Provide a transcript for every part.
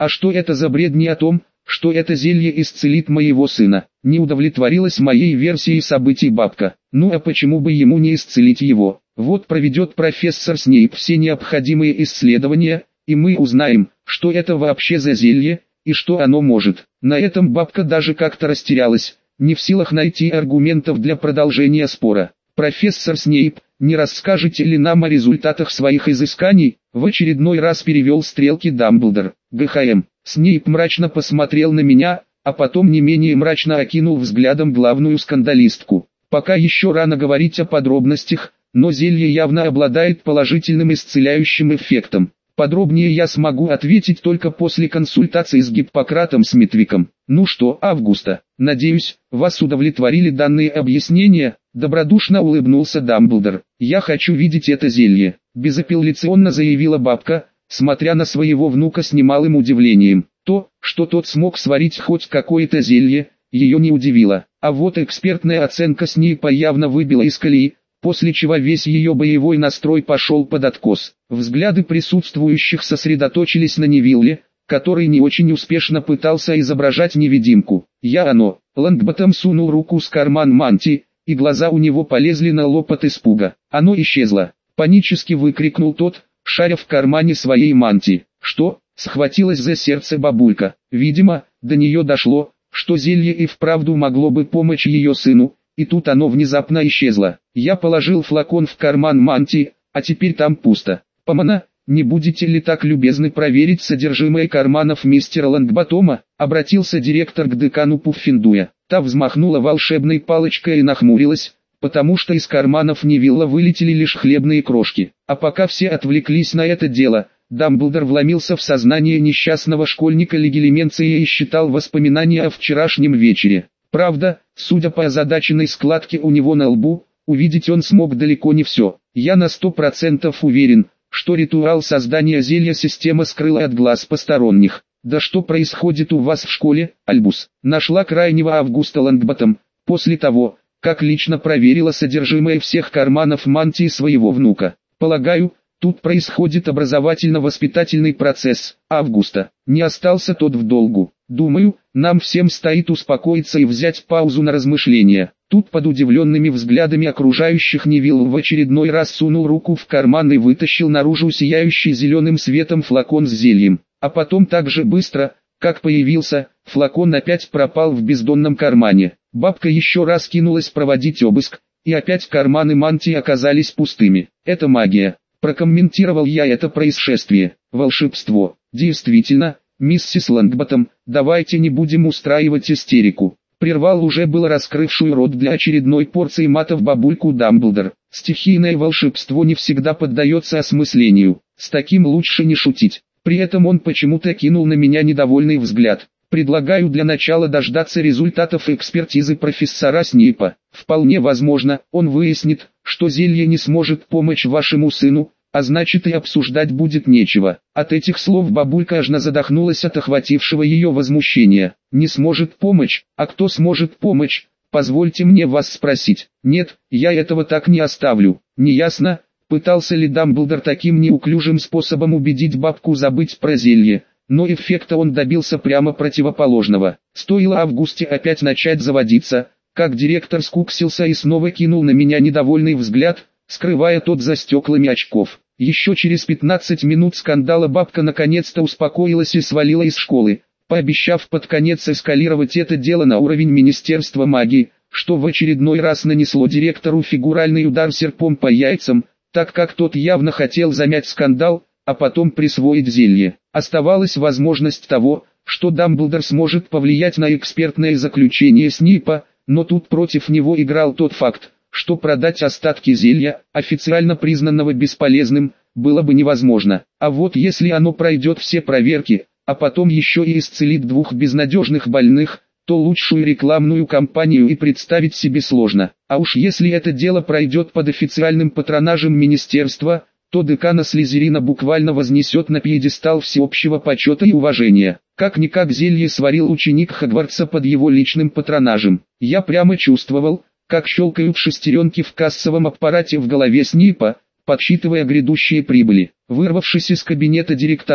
А что это за бредни о том, что это зелье исцелит моего сына? Не удовлетворилась моей версией событий бабка. Ну а почему бы ему не исцелить его? Вот проведет профессор Снейп все необходимые исследования, и мы узнаем, что это вообще за зелье, и что оно может. На этом бабка даже как-то растерялась, не в силах найти аргументов для продолжения спора. «Профессор Снейп, не расскажете ли нам о результатах своих изысканий?» В очередной раз перевел стрелки Дамблдор. ГХМ. Снейп мрачно посмотрел на меня, а потом не менее мрачно окинул взглядом главную скандалистку. Пока еще рано говорить о подробностях, но зелье явно обладает положительным исцеляющим эффектом. Подробнее я смогу ответить только после консультации с Гиппократом Смитвиком. Ну что, Августа, надеюсь, вас удовлетворили данные объяснения? Добродушно улыбнулся Дамблдор. Я хочу видеть это зелье, безапелляционно заявила бабка, смотря на своего внука с немалым удивлением. То, что тот смог сварить хоть какое-то зелье, ее не удивило. А вот экспертная оценка Снейпа явно выбила из колеи, после чего весь ее боевой настрой пошел под откос. Взгляды присутствующих сосредоточились на Невилле, который не очень успешно пытался изображать невидимку. Лонгботтом сунул руку в карман мантии, и глаза у него полезли на лоб от испуга. Оно исчезло. Панически выкрикнул тот, шаря в кармане своей мантии. Что? Схватилась за сердце бабулька. Видимо, до нее дошло, что зелье и вправду могло бы помочь ее сыну, и тут оно внезапно исчезло. Я положил флакон в карман мантии, а теперь там пусто. Помана, не будете ли так любезны проверить содержимое карманов мистера Лонгботтома? Обратился директор к декану Пуффендуя. Та взмахнула волшебной палочкой и нахмурилась, потому что из карманов Невилла вылетели лишь хлебные крошки. А пока все отвлеклись на это дело, Дамблдор вломился в сознание несчастного школьника Легилименция и считал воспоминания о вчерашнем вечере. Правда, судя по озадаченной складке у него на лбу, увидеть он смог далеко не все. Я на 100% уверен, что ритуал создания зелья система скрыла от глаз посторонних. Да что происходит у вас в школе, Альбус? Нашла крайнего Августа Лонгботтом, после того, как лично проверила содержимое всех карманов мантии своего внука. Полагаю, тут происходит образовательно-воспитательный процесс. Августа. Не остался тот в долгу. Думаю, нам всем стоит успокоиться и взять паузу на размышления. Тут под удивленными взглядами окружающих Невилл в очередной раз сунул руку в карман и вытащил наружу сияющий зеленым светом флакон с зельем. А потом так же быстро, как появился, флакон опять пропал в бездонном кармане. Бабка еще раз кинулась проводить обыск, и опять карманы мантии оказались пустыми. Это магия. Прокомментировал я это происшествие. Волшебство. Действительно, миссис Лонгботтом, давайте не будем устраивать истерику. Прервал уже было раскрывшую рот для очередной порции матов бабульку Дамблдор. Стихийное волшебство не всегда поддается осмыслению. С таким лучше не шутить. При этом он почему-то кинул на меня недовольный взгляд. Предлагаю для начала дождаться результатов экспертизы профессора Снейпа. Вполне возможно, он выяснит, что зелье не сможет помочь вашему сыну, а значит и обсуждать будет нечего. От этих слов бабулька аж задохнулась от охватившего ее возмущения. Не сможет помочь, а кто сможет помочь? Позвольте мне вас спросить. Нет, я этого так не оставлю. Неясно, пытался ли Дамблдор таким неуклюжим способом убедить бабку забыть про зелье, но эффекта он добился прямо противоположного. Стоило Августе опять начать заводиться, как директор скуксился и снова кинул на меня недовольный взгляд, скрывая тот за стеклами очков. Еще через 15 минут скандала бабка наконец-то успокоилась и свалила из школы, пообещав под конец эскалировать это дело на уровень Министерства магии, что в очередной раз нанесло директору фигуральный удар серпом по яйцам, так как тот явно хотел замять скандал, а потом присвоить зелье. Оставалась возможность того, что Дамблдор сможет повлиять на экспертное заключение Снейпа, но тут против него играл тот факт, что продать остатки зелья, официально признанного бесполезным, было бы невозможно. А вот если оно пройдет все проверки, а потом еще и исцелит двух безнадежных больных, то лучшую рекламную кампанию и представить себе сложно. А уж если это дело пройдет под официальным патронажем министерства, то декана Слизерина буквально вознесет на пьедестал всеобщего почета и уважения. Как-никак зелье сварил ученик Хогвартса под его личным патронажем. Я прямо чувствовал, как щелкают шестеренки в кассовом аппарате в голове Снейпа, подсчитывая грядущие прибыли. Вырвавшись из кабинета директора,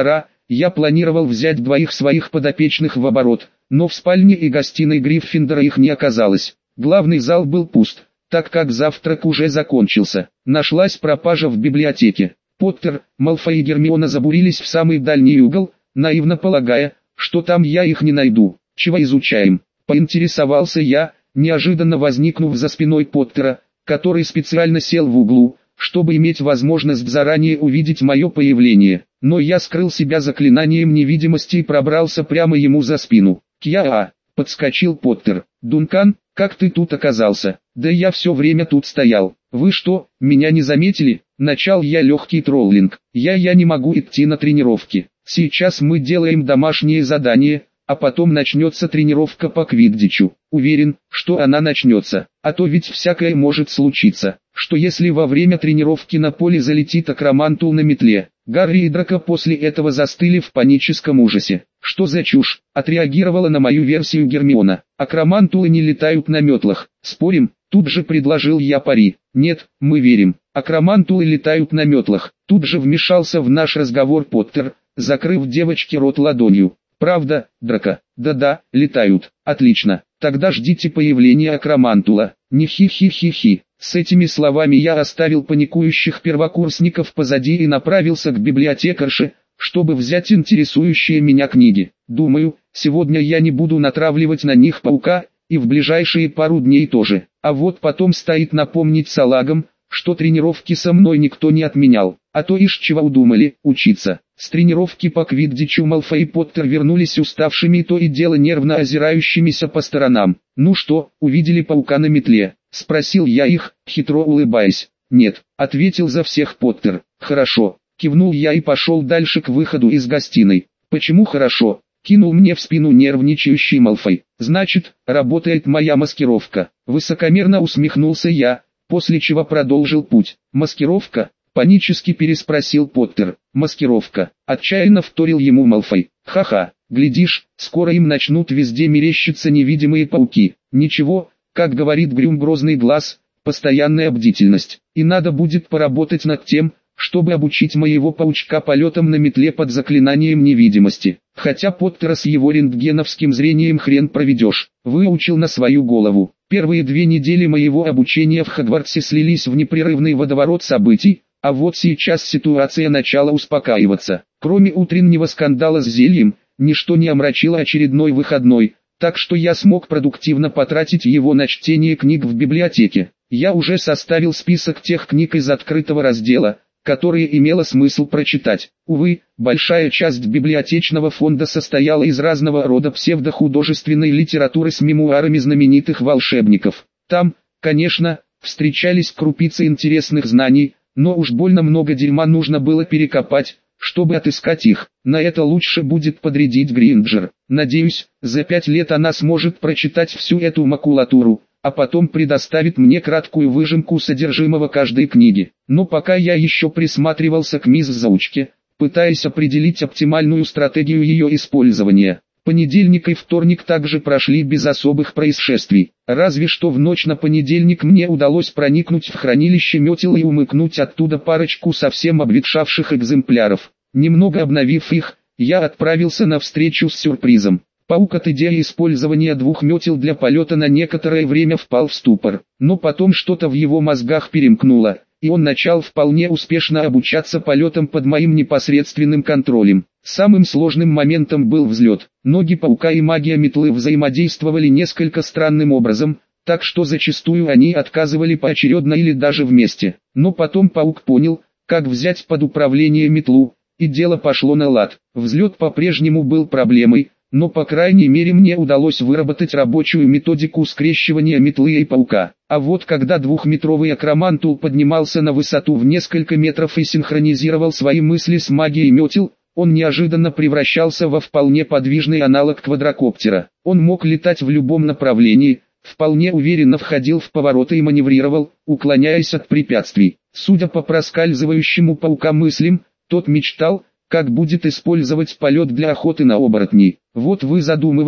Я планировал взять двоих своих подопечных в оборот, но в спальне и гостиной Гриффиндора их не оказалось. Главный зал был пуст, так как завтрак уже закончился. Нашлась пропажа в библиотеке. Поттер, Малфой и Гермиона забурились в самый дальний угол, наивно полагая, что там я их не найду. «Чего изучаем?» – поинтересовался я, неожиданно возникнув за спиной Поттера, который специально сел в углу, чтобы иметь возможность заранее увидеть мое появление. Но я скрыл себя заклинанием невидимости и пробрался прямо ему за спину. «Кья-а!» – подскочил Поттер. «Дункан, как ты тут оказался?» «Да я все время тут стоял. Вы что, меня не заметили?» Начал я легкий троллинг. Я не могу идти на тренировки. Сейчас мы делаем домашнее задание, а потом начнется тренировка по квиддичу. Уверен, что она начнется. А то ведь всякое может случиться. Что если во время тренировки на поле залетит акромантул на метле? Гарри и Драко после этого застыли в паническом ужасе. «Что за чушь?» – отреагировала на мою версию Гермиона. «Акромантулы не летают на метлах. Спорим?» – тут же предложил я пари. «Нет, мы верим. Акромантулы летают на метлах». Тут же вмешался в наш разговор Поттер, закрыв девочке рот ладонью. «Правда, Драко?» «Да-да, летают. Отлично. Тогда ждите появления акромантула. Не хи-хи-хи-хи». С этими словами я оставил паникующих первокурсников позади и направился к библиотекарше, чтобы взять интересующие меня книги. Думаю, сегодня я не буду натравливать на них паука, и в ближайшие пару дней тоже. А вот потом стоит напомнить салагам, что тренировки со мной никто не отменял. А то ишь чего удумали, учиться. С тренировки по квиддичу Малфой и Поттер вернулись уставшими и то и дело нервно озирающимися по сторонам. «Ну что, увидели паука на метле?» – спросил я их, хитро улыбаясь. «Нет», – ответил за всех Поттер. «Хорошо», – кивнул я и пошел дальше к выходу из гостиной. «Почему хорошо?» – кинул мне в спину нервничающий Малфой. «Значит, работает моя маскировка». Высокомерно усмехнулся я, после чего продолжил путь. «Маскировка?» – панически переспросил Поттер. «Маскировка», – отчаянно вторил ему Малфой. «Ха-ха, глядишь, скоро им начнут везде мерещиться невидимые пауки. Ничего, как говорит Грюм Грозный Глаз, постоянная бдительность. И надо будет поработать над тем, чтобы обучить моего паучка полетам на метле под заклинанием невидимости. Хотя Поттера с его рентгеновским зрением хрен проведешь, выучил на свою голову». Первые 2 недели моего обучения в Хогвартсе слились в непрерывный водоворот событий, а вот сейчас ситуация начала успокаиваться. Кроме утреннего скандала с зельем, ничто не омрачило очередной выходной, так что я смог продуктивно потратить его на чтение книг в библиотеке. Я уже составил список тех книг из открытого раздела, которые имело смысл прочитать. Увы, большая часть библиотечного фонда состояла из разного рода псевдохудожественной литературы с мемуарами знаменитых волшебников. Там, конечно, встречались крупицы интересных знаний, но уж больно много дерьма нужно было перекопать, чтобы отыскать их. На это лучше будет подрядить Гринджер. Надеюсь, за 5 лет она сможет прочитать всю эту макулатуру, а потом предоставит мне краткую выжимку содержимого каждой книги. Но пока я еще присматривался к мисс Заучке, пытаясь определить оптимальную стратегию ее использования. Понедельник и вторник также прошли без особых происшествий. Разве что в ночь на понедельник мне удалось проникнуть в хранилище метел и умыкнуть оттуда парочку совсем обветшавших экземпляров. Немного обновив их, я отправился на встречу с сюрпризом. Паук от идеи использования 2 метел для полета на некоторое время впал в ступор, но потом что-то в его мозгах перемкнуло, и он начал вполне успешно обучаться полетам под моим непосредственным контролем. Самым сложным моментом был взлет. Ноги паука и магия метлы взаимодействовали несколько странным образом, так что зачастую они отказывали поочередно или даже вместе. Но потом паук понял, как взять под управление метлу, и дело пошло на лад. Взлет по-прежнему был проблемой, но по крайней мере мне удалось выработать рабочую методику скрещивания метлы и паука. А вот когда 2-метровый акромантул поднимался на высоту в несколько метров и синхронизировал свои мысли с магией метел, он неожиданно превращался во вполне подвижный аналог квадрокоптера. Он мог летать в любом направлении, вполне уверенно входил в повороты и маневрировал, уклоняясь от препятствий. Судя по проскальзывающему паука мыслям, тот мечтал, как будет использовать полет для охоты на оборотней. Вот вы задумывались,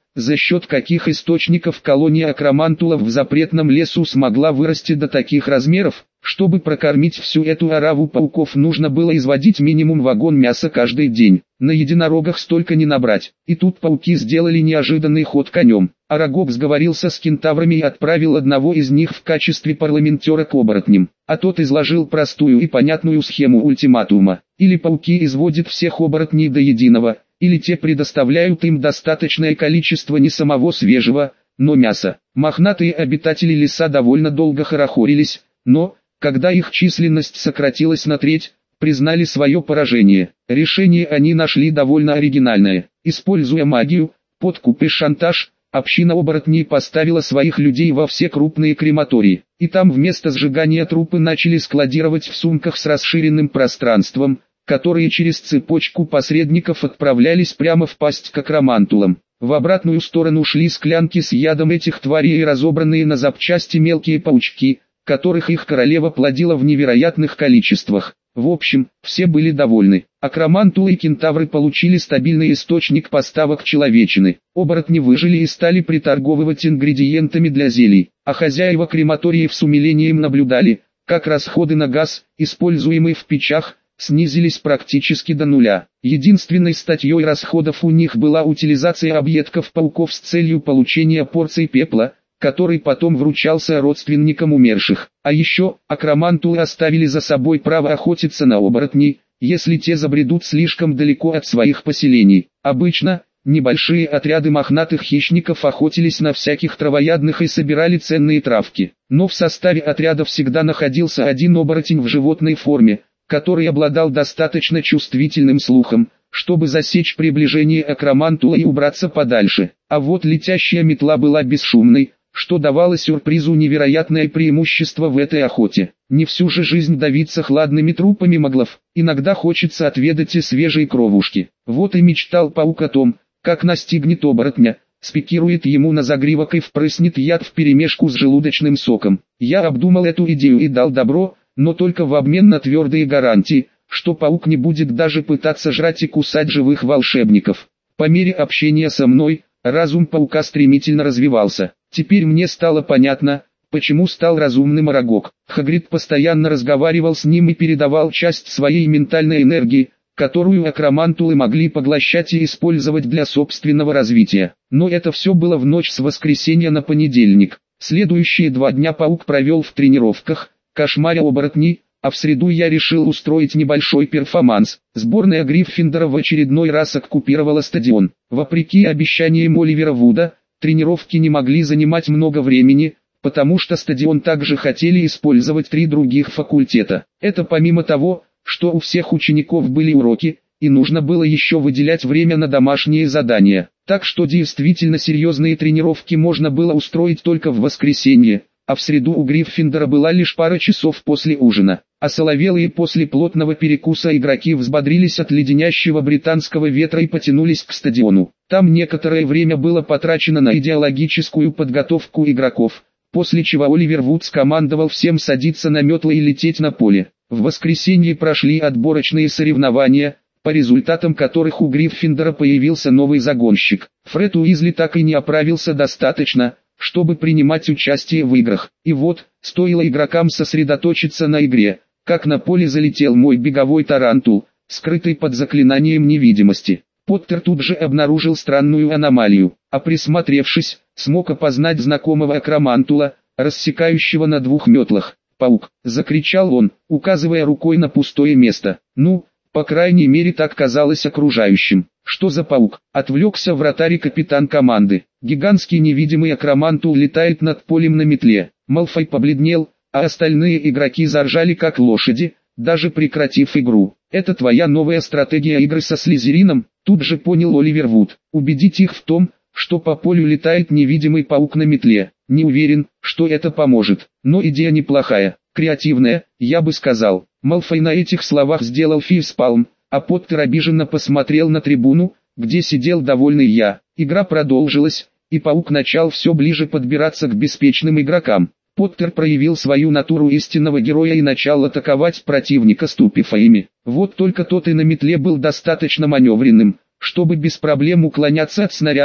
за счет каких источников колония акромантулов в запретном лесу смогла вырасти до таких размеров. Чтобы прокормить всю эту ораву пауков, нужно было изводить минимум вагон мяса каждый день. На единорогах столько не набрать. И тут пауки сделали неожиданный ход конем. Арагог сговорился с кентаврами и отправил одного из них в качестве парламентера к оборотням. А тот изложил простую и понятную схему ультиматума. Или пауки изводят всех оборотней до единого, или те предоставляют им достаточное количество не самого свежего, но мяса. Мохнатые обитатели леса довольно долго хорохорились, но, когда их численность сократилась на треть, признали свое поражение. Решение они нашли довольно оригинальное. Используя магию, подкуп и шантаж, община оборотней поставила своих людей во все крупные крематории. И там вместо сжигания трупы начали складировать в сумках с расширенным пространством, которые через цепочку посредников отправлялись прямо в пасть к акромантулам. В обратную сторону шли склянки с ядом этих тварей и разобранные на запчасти мелкие паучки, которых их королева плодила в невероятных количествах. В общем, все были довольны. Акромантулы и кентавры получили стабильный источник поставок человечины. Оборотни выжили и стали приторговывать ингредиентами для зелий. А хозяева крематориев с умилением наблюдали, как расходы на газ, используемый в печах, снизились практически до нуля. Единственной статьей расходов у них была утилизация объедков пауков с целью получения порций пепла, который потом вручался родственникам умерших. А еще, акромантулы оставили за собой право охотиться на оборотней, если те забредут слишком далеко от своих поселений. Обычно, небольшие отряды мохнатых хищников охотились на всяких травоядных и собирали ценные травки. Но в составе отряда всегда находился один оборотень в животной форме, который обладал достаточно чувствительным слухом, чтобы засечь приближение акромантула и убраться подальше. А вот летящая метла была бесшумной, что давало сюрпризу невероятное преимущество в этой охоте. Не всю же жизнь давиться хладными трупами моглов, иногда хочется отведать и свежей кровушки. Вот и мечтал паук о том, как настигнет оборотня, спикирует ему на загривок и впрыснет яд вперемешку с желудочным соком. Я обдумал эту идею и дал добро, но только в обмен на твердые гарантии, что паук не будет даже пытаться жрать и кусать живых волшебников. По мере общения со мной, разум паука стремительно развивался. Теперь мне стало понятно, почему стал разумным Арагог. Хагрид постоянно разговаривал с ним и передавал часть своей ментальной энергии, которую акромантулы могли поглощать и использовать для собственного развития. Но это все было в ночь с воскресенья на понедельник. Следующие 2 дня паук провел в тренировках, кошмаря оборотней, а в среду я решил устроить небольшой перформанс. Сборная Гриффиндора в очередной раз оккупировала стадион. Вопреки обещаниям Оливера Вуда, тренировки не могли занимать много времени, потому что стадион также хотели использовать 3 других факультета. Это помимо того, что у всех учеников были уроки, и нужно было еще выделять время на домашние задания. Так что действительно серьезные тренировки можно было устроить только в воскресенье, а в среду у Гриффиндора была лишь пара часов после ужина. Осоловелые после плотного перекуса игроки взбодрились от леденящего британского ветра и потянулись к стадиону. Там некоторое время было потрачено на идеологическую подготовку игроков, после чего Оливер Вуд скомандовал всем садиться на метлы и лететь на поле. В воскресенье прошли отборочные соревнования, по результатам которых у Гриффиндора появился новый загонщик. Фред Уизли так и не оправился достаточно, чтобы принимать участие в играх. И вот, стоило игрокам сосредоточиться на игре, как на поле залетел мой беговой тарантул, скрытый под заклинанием невидимости. Поттер тут же обнаружил странную аномалию, а присмотревшись, смог опознать знакомого акромантула, рассекающего на 2 метлах. «Паук!» — закричал он, указывая рукой на пустое место. «Ну, по крайней мере так казалось окружающим». «Что за паук?» — отвлекся вратарь и капитан команды. Гигантский невидимый акромантул летает над полем на метле. Малфой побледнел, а остальные игроки заржали как лошади, даже прекратив игру. «Это твоя новая стратегия игры со Слизерином?» Тут же понял Оливер Вуд. «Убедить их в том, что по полю летает невидимый паук на метле. Не уверен, что это поможет, но идея неплохая, креативная, я бы сказал». Малфой на этих словах сделал фейспалм, а Поттер обиженно посмотрел на трибуну, где сидел довольный я. Игра продолжилась, и паук начал все ближе подбираться к беспечным игрокам. Поттер проявил свою натуру истинного героя и начал атаковать противника ступифаями. Вот только тот и на метле был достаточно маневренным, чтобы без проблем уклоняться от снарядов,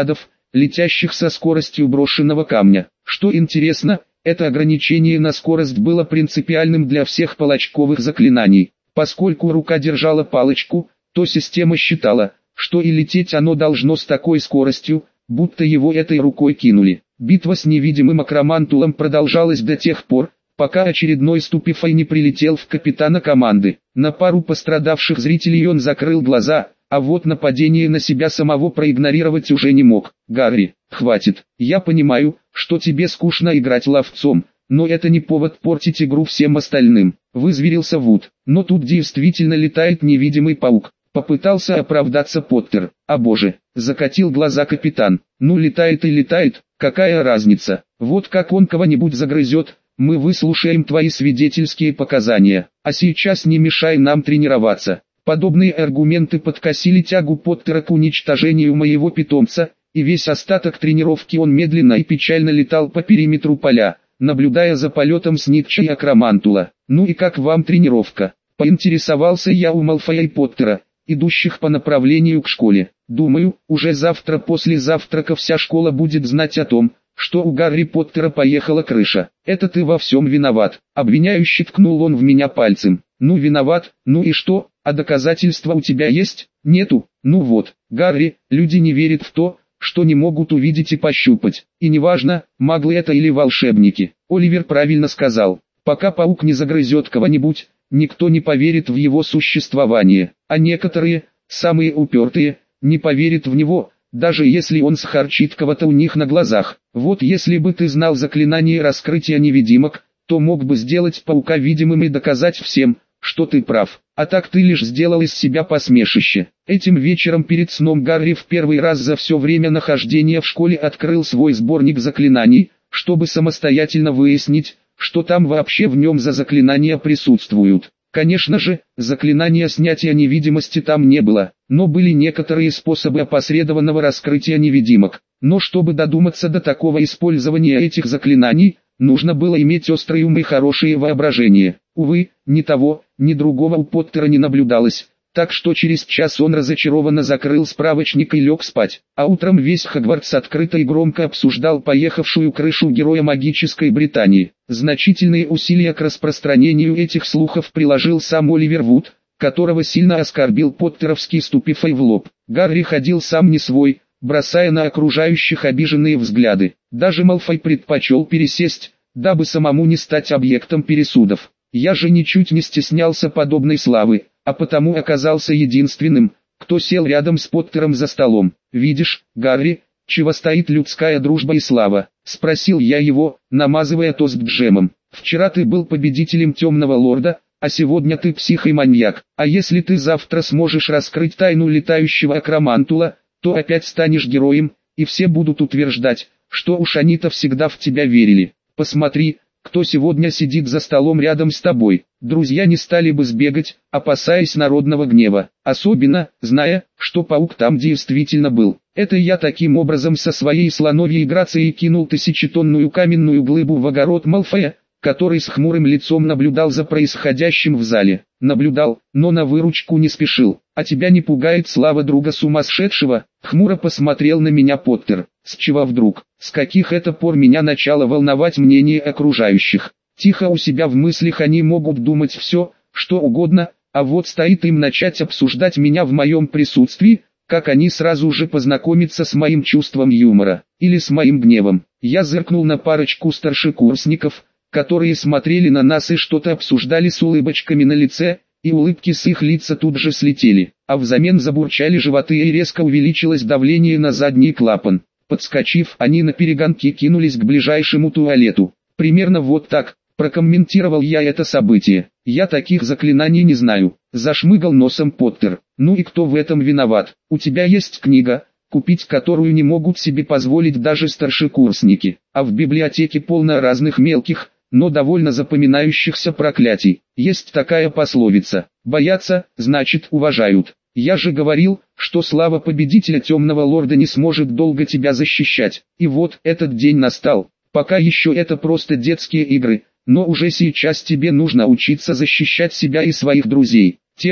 летящих со скоростью брошенного камня. Что интересно, это ограничение на скорость было принципиальным для всех палачковых заклинаний. Поскольку рука держала палочку, то система считала, что и лететь оно должно с такой скоростью, будто его этой рукой кинули. Битва с невидимым акромантулом продолжалась до тех пор, пока очередной ступифай не прилетел в капитана команды. На пару пострадавших зрителей он закрыл глаза, а вот нападение на себя самого проигнорировать уже не мог. «Гарри, хватит. Я понимаю, что тебе скучно играть ловцом, но это не повод портить игру всем остальным», — вызверился Вуд. «Но тут действительно летает невидимый паук». Попытался оправдаться Поттер. «А боже», — закатил глаза капитан. «Ну летает и летает, какая разница? Вот как он кого-нибудь загрызет, мы выслушаем твои свидетельские показания, а сейчас не мешай нам тренироваться». Подобные аргументы подкосили тягу Поттера к уничтожению моего питомца, и весь остаток тренировки он медленно и печально летал по периметру поля, наблюдая за полетом Снитча и Акромантула. «Ну и как вам тренировка?» — поинтересовался я у Малфоя и Поттера, идущих по направлению к школе. «Думаю, уже завтра после завтрака вся школа будет знать о том, что у Гарри Поттера поехала крыша. Это ты во всем виноват», — обвиняюще ткнул он в меня пальцем. «Ну виноват, ну и что, а доказательства у тебя есть?» «Нету». «Ну вот, Гарри, люди не верят в то, что не могут увидеть и пощупать. И неважно, маглы это или волшебники». Оливер правильно сказал. Пока паук не загрызет кого-нибудь, никто не поверит в его существование. А некоторые, самые упертые, не поверят в него, даже если он схарчит кого-то у них на глазах. Вот если бы ты знал заклинание раскрытия невидимок, то мог бы сделать паука видимым и доказать всем, что ты прав. А так ты лишь сделал из себя посмешище. Этим вечером перед сном Гарри в первый раз за все время нахождения в школе открыл свой сборник заклинаний, чтобы самостоятельно выяснить, что там вообще в нем за заклинания присутствуют. Конечно же, заклинания снятия невидимости там не было, но были некоторые способы опосредованного раскрытия невидимок. Но чтобы додуматься до такого использования этих заклинаний, нужно было иметь острый ум и хорошее воображение. Увы, ни того, ни другого у Поттера не наблюдалось, так что через час он разочарованно закрыл справочник и лег спать. А утром весь Хогвартс открыто и громко обсуждал поехавшую крышу героя магической Британии. Значительные усилия к распространению этих слухов приложил сам Оливер Вуд, которого сильно оскорбил поттеровский ступифай в лоб. Гарри ходил сам не свой, бросая на окружающих обиженные взгляды. Даже Малфой предпочел пересесть, дабы самому не стать объектом пересудов. Я же ничуть не стеснялся подобной славы, а потому оказался единственным, кто сел рядом с Поттером за столом. «Видишь, Гарри, чего стоит людская дружба и слава?» — спросил я его, намазывая тост джемом. «Вчера ты был победителем Темного Лорда, а сегодня ты псих и маньяк. А если ты завтра сможешь раскрыть тайну летающего Акромантула, то опять станешь героем, и все будут утверждать, что уж они-то всегда в тебя верили. Посмотри, кто сегодня сидит за столом рядом с тобой». Друзья не стали бы сбегать, опасаясь народного гнева, особенно, зная, что паук там действительно был. Это я таким образом со своей слоновьей грацией кинул тысячетонную каменную глыбу в огород Малфоя, который с хмурым лицом наблюдал за происходящим в зале. Наблюдал, но на выручку не спешил. «А тебя не пугает слава друга сумасшедшего?» — хмуро посмотрел на меня Поттер. «С чего вдруг? С каких это пор меня начало волновать мнение окружающих? Тихо у себя в мыслях они могут думать все, что угодно, а вот стоит им начать обсуждать меня в моем присутствии, как они сразу же познакомятся с моим чувством юмора, или с моим гневом». Я зыркнул на парочку старшекурсников, которые смотрели на нас и что-то обсуждали с улыбочками на лице, и улыбки с их лица тут же слетели, а взамен забурчали животы и резко увеличилось давление на задний клапан. Подскочив, они наперегонки кинулись к ближайшему туалету. «Примерно вот так», — прокомментировал я это событие. «Я таких заклинаний не знаю», — зашмыгал носом Поттер. «Ну и кто в этом виноват? У тебя есть книга, купить которую не могут себе позволить даже старшекурсники, а в библиотеке полно разных мелких, но довольно запоминающихся проклятий. Есть такая пословица: боятся, значит уважают. Я же говорил, что слава победителя Темного Лорда не сможет долго тебя защищать. И вот этот день настал. Пока еще это просто детские игры, но уже сейчас тебе нужно учиться защищать себя и своих друзей, тех,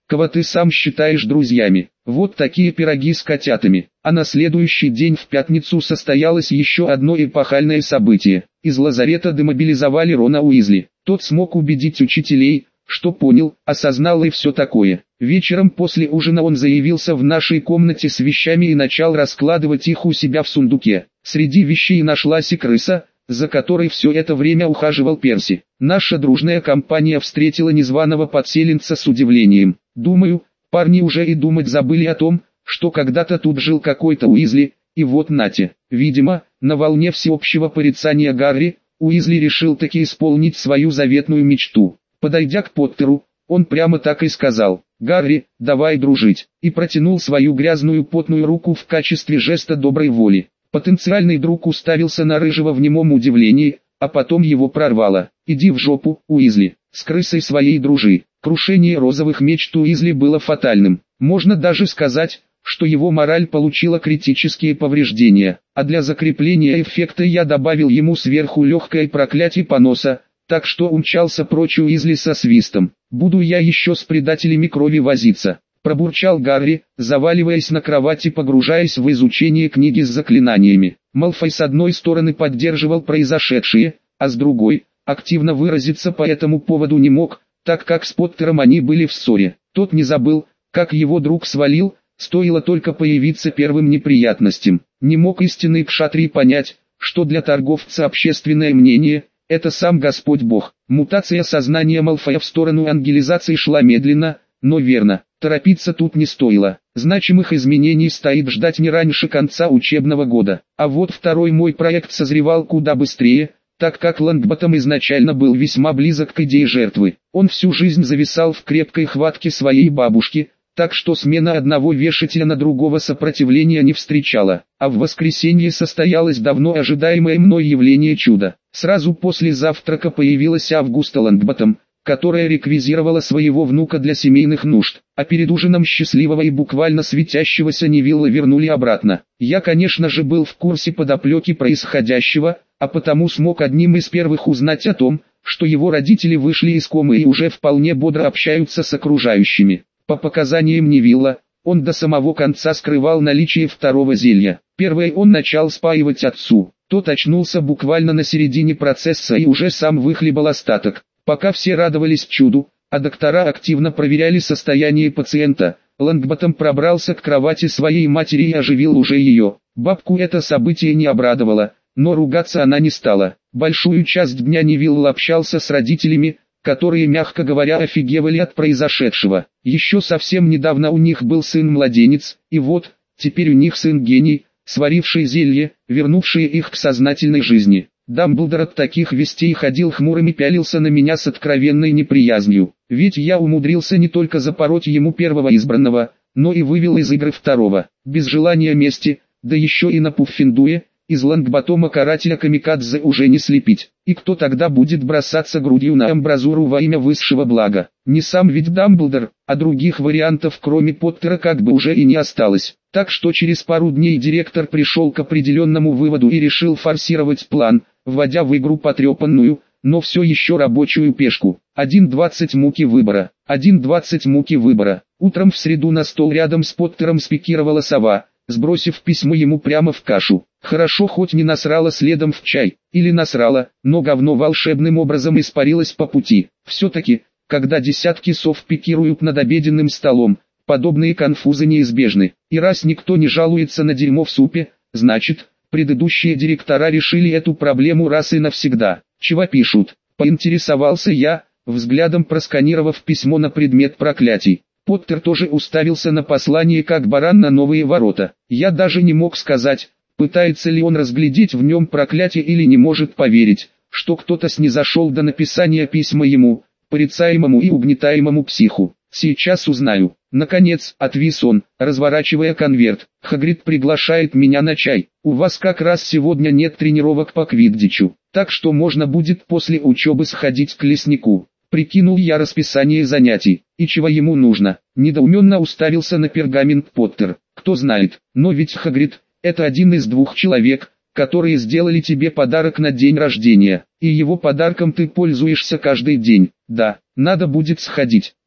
кого ты сам считаешь друзьями. Вот такие пироги с котятами. А на следующий день в пятницу состоялось еще одно эпохальное событие. Из лазарета демобилизовали Рона Уизли. Тот смог убедить учителей, что понял, осознал и все такое. Вечером после ужина он заявился в нашей комнате с вещами и начал раскладывать их у себя в сундуке. Среди вещей нашлась и крыса, за которой все это время ухаживал Перси. Наша дружная компания встретила незваного подселенца с удивлением. Думаю, парни уже и думать забыли о том, что когда-то тут жил какой-то Уизли, и вот нате. Видимо, на волне всеобщего порицания Гарри, Уизли решил таки исполнить свою заветную мечту. Подойдя к Поттеру, он прямо так и сказал: «Гарри, давай дружить», и протянул свою грязную потную руку в качестве жеста доброй воли. Потенциальный друг уставился на Рыжего в немом удивлении, а потом его прорвало. «Иди в жопу, Уизли, с крысой своей дружи». Крушение розовых мечт Уизли было фатальным. Можно даже сказать, что его мораль получила критические повреждения. А для закрепления эффекта я добавил ему сверху легкое проклятие поноса, так что умчался прочь Уизли со свистом. «Буду я еще с предателями крови возиться», — пробурчал Гарри, заваливаясь на кровать и погружаясь в изучение книги с заклинаниями. Малфой с одной стороны поддерживал произошедшее, а с другой, активно выразиться по этому поводу не мог, так как с Поттером они были в ссоре. Тот не забыл, как его друг свалил, стоило только появиться первым неприятностям. Не мог истинный кшатрий понять, что для торговца общественное мнение — это сам Господь Бог. Мутация сознания Малфоя в сторону ангелизации шла медленно, но верно. Торопиться тут не стоило. Значимых изменений стоит ждать не раньше конца учебного года. А вот второй мой проект созревал куда быстрее, так как Лонгботом изначально был весьма близок к идее жертвы. Он всю жизнь зависал в крепкой хватке своей бабушки, так что смена одного вешателя на другого сопротивления не встречала. А в воскресенье состоялось давно ожидаемое мной явление чуда. Сразу после завтрака появилась Августа Лонгботом, которая реквизировала своего внука для семейных нужд, а перед ужином счастливого и буквально светящегося Невилла вернули обратно. Я, конечно же, был в курсе подоплеки происходящего, а потому смог одним из первых узнать о том, что его родители вышли из комы и уже вполне бодро общаются с окружающими. По показаниям Невилла, он до самого конца скрывал наличие второго зелья. Первое он начал спаивать отцу. Тот очнулся буквально на середине процесса и уже сам выхлебал остаток. Пока все радовались чуду, а доктора активно проверяли состояние пациента, Лонгботом пробрался к кровати своей матери и оживил уже ее. Бабку это событие не обрадовало, но ругаться она не стала. Большую часть дня Невилл общался с родителями, которые, мягко говоря, офигевали от произошедшего. Еще совсем недавно у них был сын-младенец, и вот, теперь у них сын-гений, сваривший зелье, вернувший их к сознательной жизни. Дамблдор от таких вестей ходил хмурым и пялился на меня с откровенной неприязнью. Ведь я умудрился не только запороть ему первого избранного, но и вывел из игры второго. Без желания мести, да еще и на Пуффендуе, из Лонгботома карателя камикадзе уже не слепить. И кто тогда будет бросаться грудью на амбразуру во имя высшего блага? Не сам ведь Дамблдор, а других вариантов кроме Поттера как бы уже и не осталось. Так что через пару дней директор пришел к определенному выводу и решил форсировать план, вводя в игру потрепанную, но все еще рабочую пешку. 1.20 муки выбора. 1.20 муки выбора. Утром в среду на стол рядом с Поттером спикировала сова, сбросив письмо ему прямо в кашу. Хорошо хоть не насрала следом в чай, или насрала, но говно волшебным образом испарилось по пути. Все-таки, когда десятки сов пикируют над обеденным столом, подобные конфузы неизбежны. И раз никто не жалуется на дерьмо в супе, значит, предыдущие директора решили эту проблему раз и навсегда. Чего пишут? Поинтересовался я, взглядом просканировав письмо на предмет проклятий. Поттер тоже уставился на послание как баран на новые ворота. Я даже не мог сказать, пытается ли он разглядеть в нем проклятие или не может поверить, что кто-то снизошел до написания письма ему, порицаемому и угнетаемому психу. Сейчас узнаю. Наконец, отвис он, разворачивая конверт. Хагрид приглашает меня на чай. У вас как раз сегодня нет тренировок по квиддичу, так что можно будет после учебы сходить к леснику. Прикинул я расписание занятий, и чего ему нужно. Недоуменно уставился на пергамент Поттер. Кто знает, но ведь Хагрид — это один из двух человек, которые сделали тебе подарок на день рождения, и его подарком ты пользуешься каждый день. Да, надо будет сходить.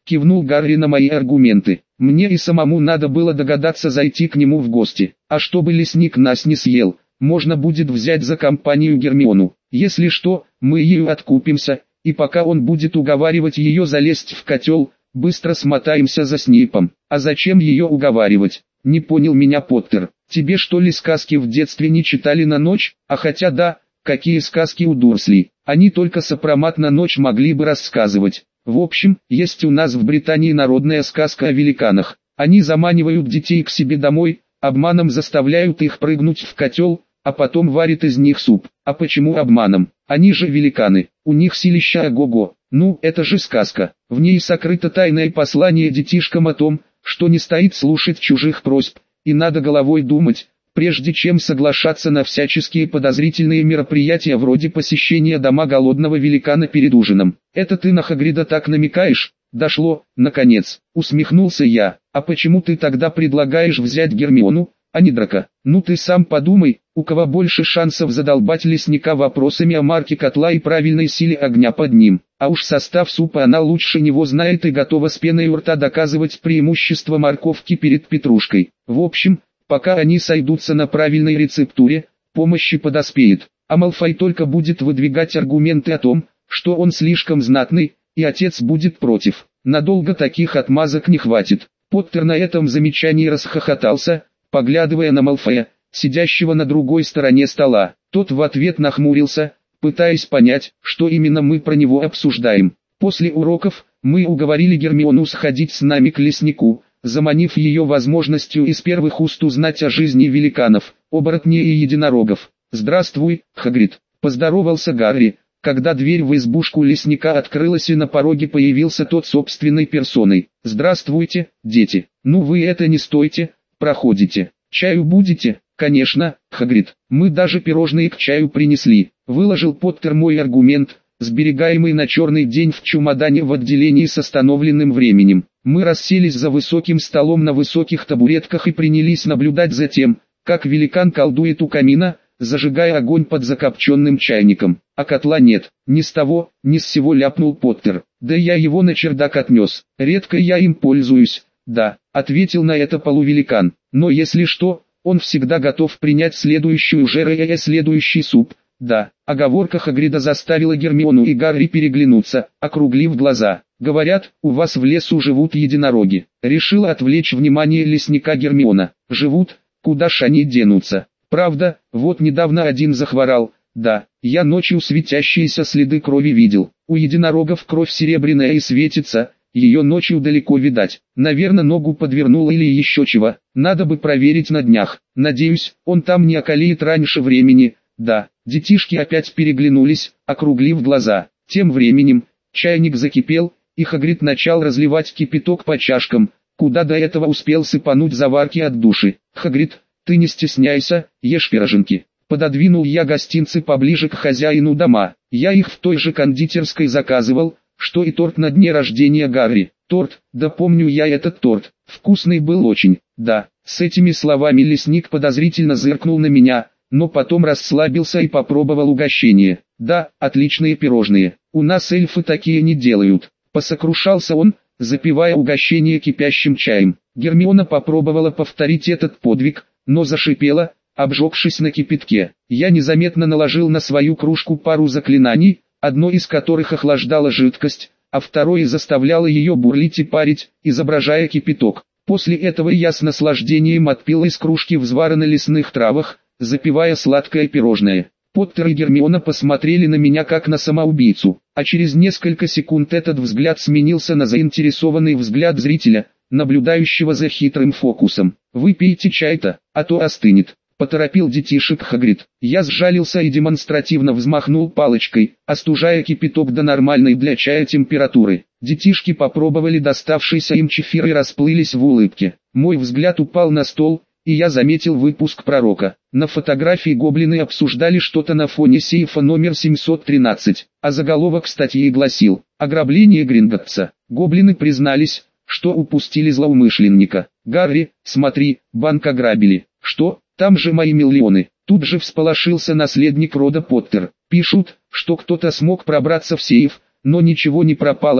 кивнул Гарри на мои аргументы. Мне и самому надо было догадаться зайти к нему в гости. А чтобы лесник нас не съел, можно будет взять за компанию Гермиону. Если что, мы ею откупимся, и пока он будет уговаривать ее залезть в котел, быстро смотаемся за Снейпом. А зачем ее уговаривать? Не понял меня Поттер. Тебе что ли сказки в детстве не читали на ночь? А хотя да, какие сказки у Дурслей? Они только сопромат на ночь могли бы рассказывать. В общем, есть у нас в Британии народная сказка о великанах. Они заманивают детей к себе домой, обманом заставляют их прыгнуть в котел, а потом варят из них суп. А почему обманом? Они же великаны, у них силища ого-го. Ну, это же сказка. В ней сокрыто тайное послание детишкам о том, что не стоит слушать чужих просьб, и надо головой думать, прежде чем соглашаться на всяческие подозрительные мероприятия вроде посещения дома голодного великана перед ужином. Это ты на Хагрида так намекаешь? Дошло, наконец, усмехнулся я. А почему ты тогда предлагаешь взять Гермиону, а не Драко? Ну ты сам подумай, у кого больше шансов задолбать лесника вопросами о марке котла и правильной силе огня под ним. А уж состав супа она лучше него знает и готова с пеной у рта доказывать преимущество морковки перед петрушкой. В общем, пока они сойдутся на правильной рецептуре, помощи подоспеет. А Малфой только будет выдвигать аргументы о том, что он слишком знатный, и отец будет против. Надолго таких отмазок не хватит. Поттер на этом замечании расхохотался, поглядывая на Малфоя, сидящего на другой стороне стола. Тот в ответ нахмурился, пытаясь понять, что именно мы про него обсуждаем. После уроков, мы уговорили Гермиону сходить с нами к леснику, заманив ее возможностью из первых уст узнать о жизни великанов, оборотней и единорогов. «Здравствуй, Хагрид», — поздоровался Гарри, когда дверь в избушку лесника открылась и на пороге появился тот собственной персоной. «Здравствуйте, дети. Ну вы это не стойте, проходите. Чаю будете?» «Конечно, Хагрид, мы даже пирожные к чаю принесли», — выложил Поттер мой аргумент, сберегаемый на черный день в чемодане в отделении с остановленным временем. Мы расселись за высоким столом на высоких табуретках и принялись наблюдать за тем, как великан колдует у камина, зажигая огонь под закопченным чайником. «А котла нет, ни с того, ни с сего», ляпнул Поттер. «Да я его на чердак отнес, редко я им пользуюсь». «Да», — ответил на это полувеликан, «но если что, он всегда готов принять следующую следующий суп». «Да». Оговорка Хагрида заставила Гермиону и Гарри переглянуться, округлив глаза. «Говорят, у вас в лесу живут единороги». Решила отвлечь внимание лесника Гермиона. «Живут? Куда ж они денутся? Правда, вот недавно один захворал. Да, я ночью светящиеся следы крови видел. У единорогов кровь серебряная и светится, ее ночью далеко видать. Наверное, ногу подвернула или еще чего. Надо бы проверить на днях. Надеюсь, он там не околеет раньше времени». «Да». Детишки опять переглянулись, округлив глаза. Тем временем, чайник закипел, и Хагрид начал разливать кипяток по чашкам, куда до этого успел сыпануть заварки от души. «Хагрид, ты не стесняйся, ешь пироженки». Пододвинул я гостинцы поближе к хозяину дома. Я их в той же кондитерской заказывал, что и торт на дне рождения Гарри. «Торт, да помню я этот торт, вкусный был очень». «Да». С этими словами лесник подозрительно зыркнул на меня, но потом расслабился и попробовал угощение. «Да, отличные пирожные. У нас эльфы такие не делают», — посокрушался он, запивая угощение кипящим чаем. Гермиона попробовала повторить этот подвиг, но зашипела, обжегшись на кипятке. Я незаметно наложил на свою кружку пару заклинаний, одно из которых охлаждало жидкость, а второе заставляло ее бурлить и парить, изображая кипяток. После этого я с наслаждением отпил из кружки взвара на лесных травах, запивая сладкое пирожное. Поттер и Гермиона посмотрели на меня как на самоубийцу, а через несколько секунд этот взгляд сменился на заинтересованный взгляд зрителя, наблюдающего за хитрым фокусом. «Выпейте чай-то, а то остынет», — поторопил детишек Хагрид. Я сжалился и демонстративно взмахнул палочкой, остужая кипяток до нормальной для чая температуры. Детишки попробовали доставшийся им чефир и расплылись в улыбке. Мой взгляд упал на стол, и я заметил выпуск «Пророка». На фотографии гоблины обсуждали что-то на фоне сейфа номер 713, а заголовок статьи гласил «Ограбление Гринготтса». Гоблины признались, что упустили злоумышленника. «Гарри, смотри, банк ограбили». «Что? Там же мои миллионы». Тут же всполошился наследник рода Поттер. «Пишут, что кто-то смог пробраться в сейф, но ничего не пропало,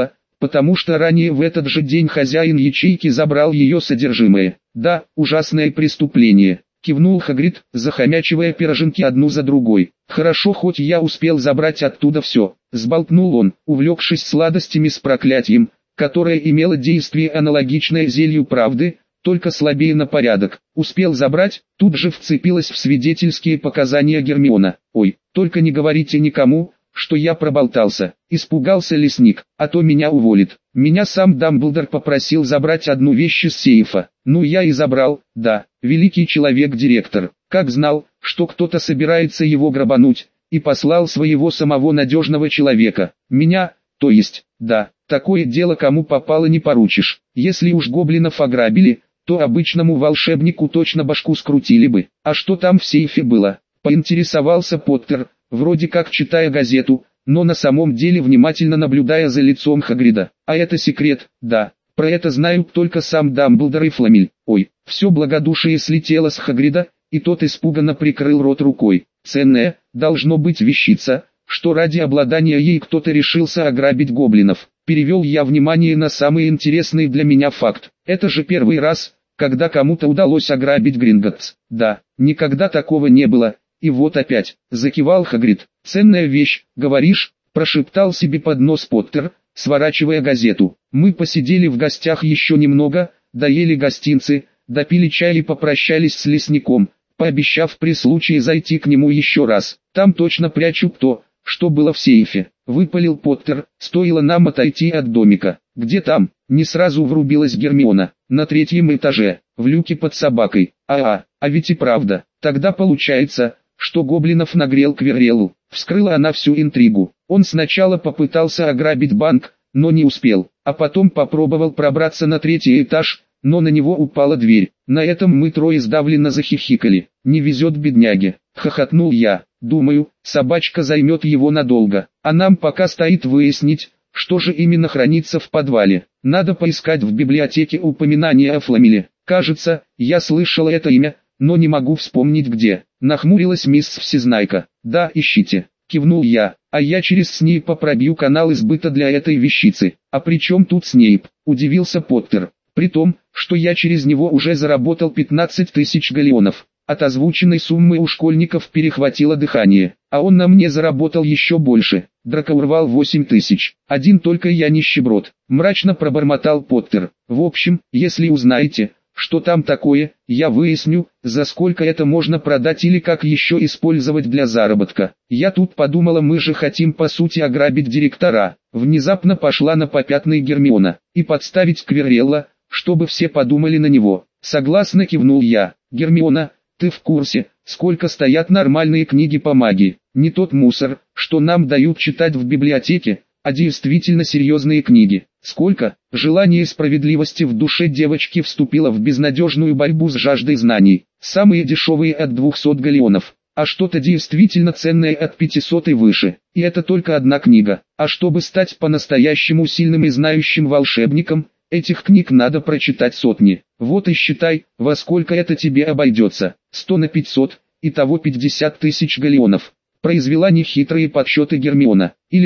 потому что ранее в этот же день хозяин ячейки забрал ее содержимое. Да, ужасное преступление. Кивнул Хагрид, захомячивая пироженки одну за другой. Хорошо, хоть я успел забрать оттуда все. Сболтнул он, увлекшись сладостями с проклятием, которое имело действие аналогичное зелью правды, только слабее на порядок. Успел забрать, тут же вцепилась в свидетельские показания Гермиона. Ой, только не говорите никому, что я проболтался. Испугался лесник, а то меня уволит. Меня сам Дамблдор попросил забрать одну вещь из сейфа. Ну я и забрал, да, великий человек-директор. Как знал, что кто-то собирается его грабануть, и послал своего самого надежного человека. Меня, то есть, да, такое дело кому попало не поручишь. Если уж гоблинов ограбили, то обычному волшебнику точно башку скрутили бы. А что там в сейфе было? Поинтересовался Поттер, вроде как читая газету, но на самом деле внимательно наблюдая за лицом Хагрида. А это секрет, да, про это знают только сам Дамблдор и Фламель. Ой, все благодушие слетело с Хагрида, и тот испуганно прикрыл рот рукой. Ценная, должно быть вещица, что ради обладания ей кто-то решился ограбить гоблинов. Перевел я внимание на самый интересный для меня факт. Это же первый раз, когда кому-то удалось ограбить Гринготтс. Да, никогда такого не было. И вот опять, закивал Хагрид. Ценная вещь, говоришь, прошептал себе под нос Поттер, сворачивая газету. Мы посидели в гостях еще немного, доели гостинцы, допили чай и попрощались с лесником, пообещав при случае зайти к нему еще раз. Там точно прячут то, что было в сейфе. Выпалил Поттер, стоило нам отойти от домика. Где там? Не сразу врубилась Гермиона. На 3-м этаже, в люке под собакой. А ведь и правда. Тогда получается, что гоблинов нагрел Квиррелл. Вскрыла она всю интригу. Он сначала попытался ограбить банк, но не успел. А потом попробовал пробраться на 3-й этаж, но на него упала дверь. На этом мы трое сдавленно захихикали. Не везет бедняге. Хохотнул я. Думаю, собачка займет его надолго. А нам пока стоит выяснить, что же именно хранится в подвале. Надо поискать в библиотеке упоминание о Фламеле. Кажется, я слышала это имя, но не могу вспомнить где. Нахмурилась мисс Всезнайка. Да, ищите. Кивнул я, а я через Снейпа пробью канал избыта для этой вещицы. А при чем тут Снейп? Удивился Поттер. При том, что я через него уже заработал 15 тысяч галеонов. От озвученной суммы у школьников перехватило дыхание, а он на мне заработал еще больше. Драко урвал 8 тысяч. Один только я нищеброд. Мрачно пробормотал Поттер. В общем, если узнаете, что там такое, я выясню, за сколько это можно продать или как еще использовать для заработка. Я тут подумала, мы же хотим по сути ограбить директора. Внезапно пошла на попятный Гермиона. И подставить Квиррелла, чтобы все подумали на него. Согласно кивнул я. Гермиона, ты в курсе, сколько стоят нормальные книги по магии? Не тот мусор, что нам дают читать в библиотеке, а действительно серьезные книги. Сколько? Желание справедливости в душе девочки вступило в безнадежную борьбу с жаждой знаний. Самые дешевые от 200 галеонов, а что-то действительно ценное от 500 и выше. И это только одна книга. А чтобы стать по-настоящему сильным и знающим волшебником, этих книг надо прочитать сотни. Вот и считай, во сколько это тебе обойдется. 100 на 500, итого 50 тысяч галеонов. Произвела нехитрые подсчеты Гермиона. Или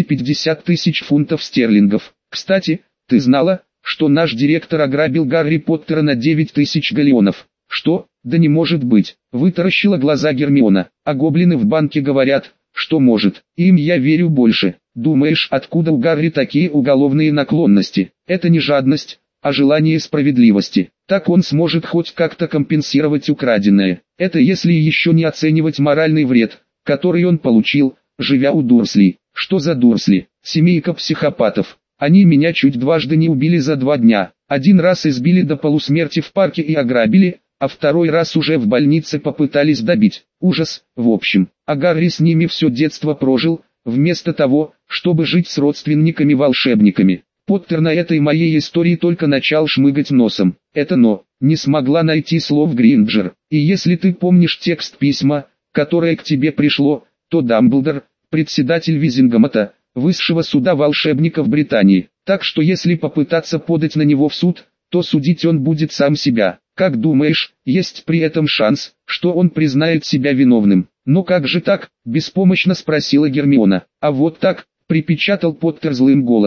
250 тысяч фунтов стерлингов. Кстати, ты знала, что наш директор ограбил Гарри Поттера на 9 тысяч галеонов? Что? Да не может быть. Вытаращила глаза Гермиона. А гоблины в банке говорят, что может. Им я верю больше. Думаешь, откуда у Гарри такие уголовные наклонности? Это не жадность, а желание справедливости. Так он сможет хоть как-то компенсировать украденное. Это если еще не оценивать моральный вред, который он получил, живя у Дурсли. Что за Дурсли? Семейка психопатов. Они меня чуть дважды не убили за 2 дня. Один раз избили до полусмерти в парке и ограбили, а второй раз уже в больнице попытались добить. Ужас, в общем. А Гарри с ними все детство прожил, вместо того, чтобы жить с родственниками-волшебниками. Поттер на этой моей истории только начал шмыгать носом. Это «но» не смогла найти слов Гринджер. И если ты помнишь текст письма, которое к тебе пришло, то Дамблдор, председатель Визингомота, высшего суда волшебников Британии. Так что если попытаться подать на него в суд, то судить он будет сам себя. Как думаешь, есть при этом шанс, что он признает себя виновным? Ну как же так? Беспомощно спросила Гермиона. А вот так, припечатал Поттер злым голосом.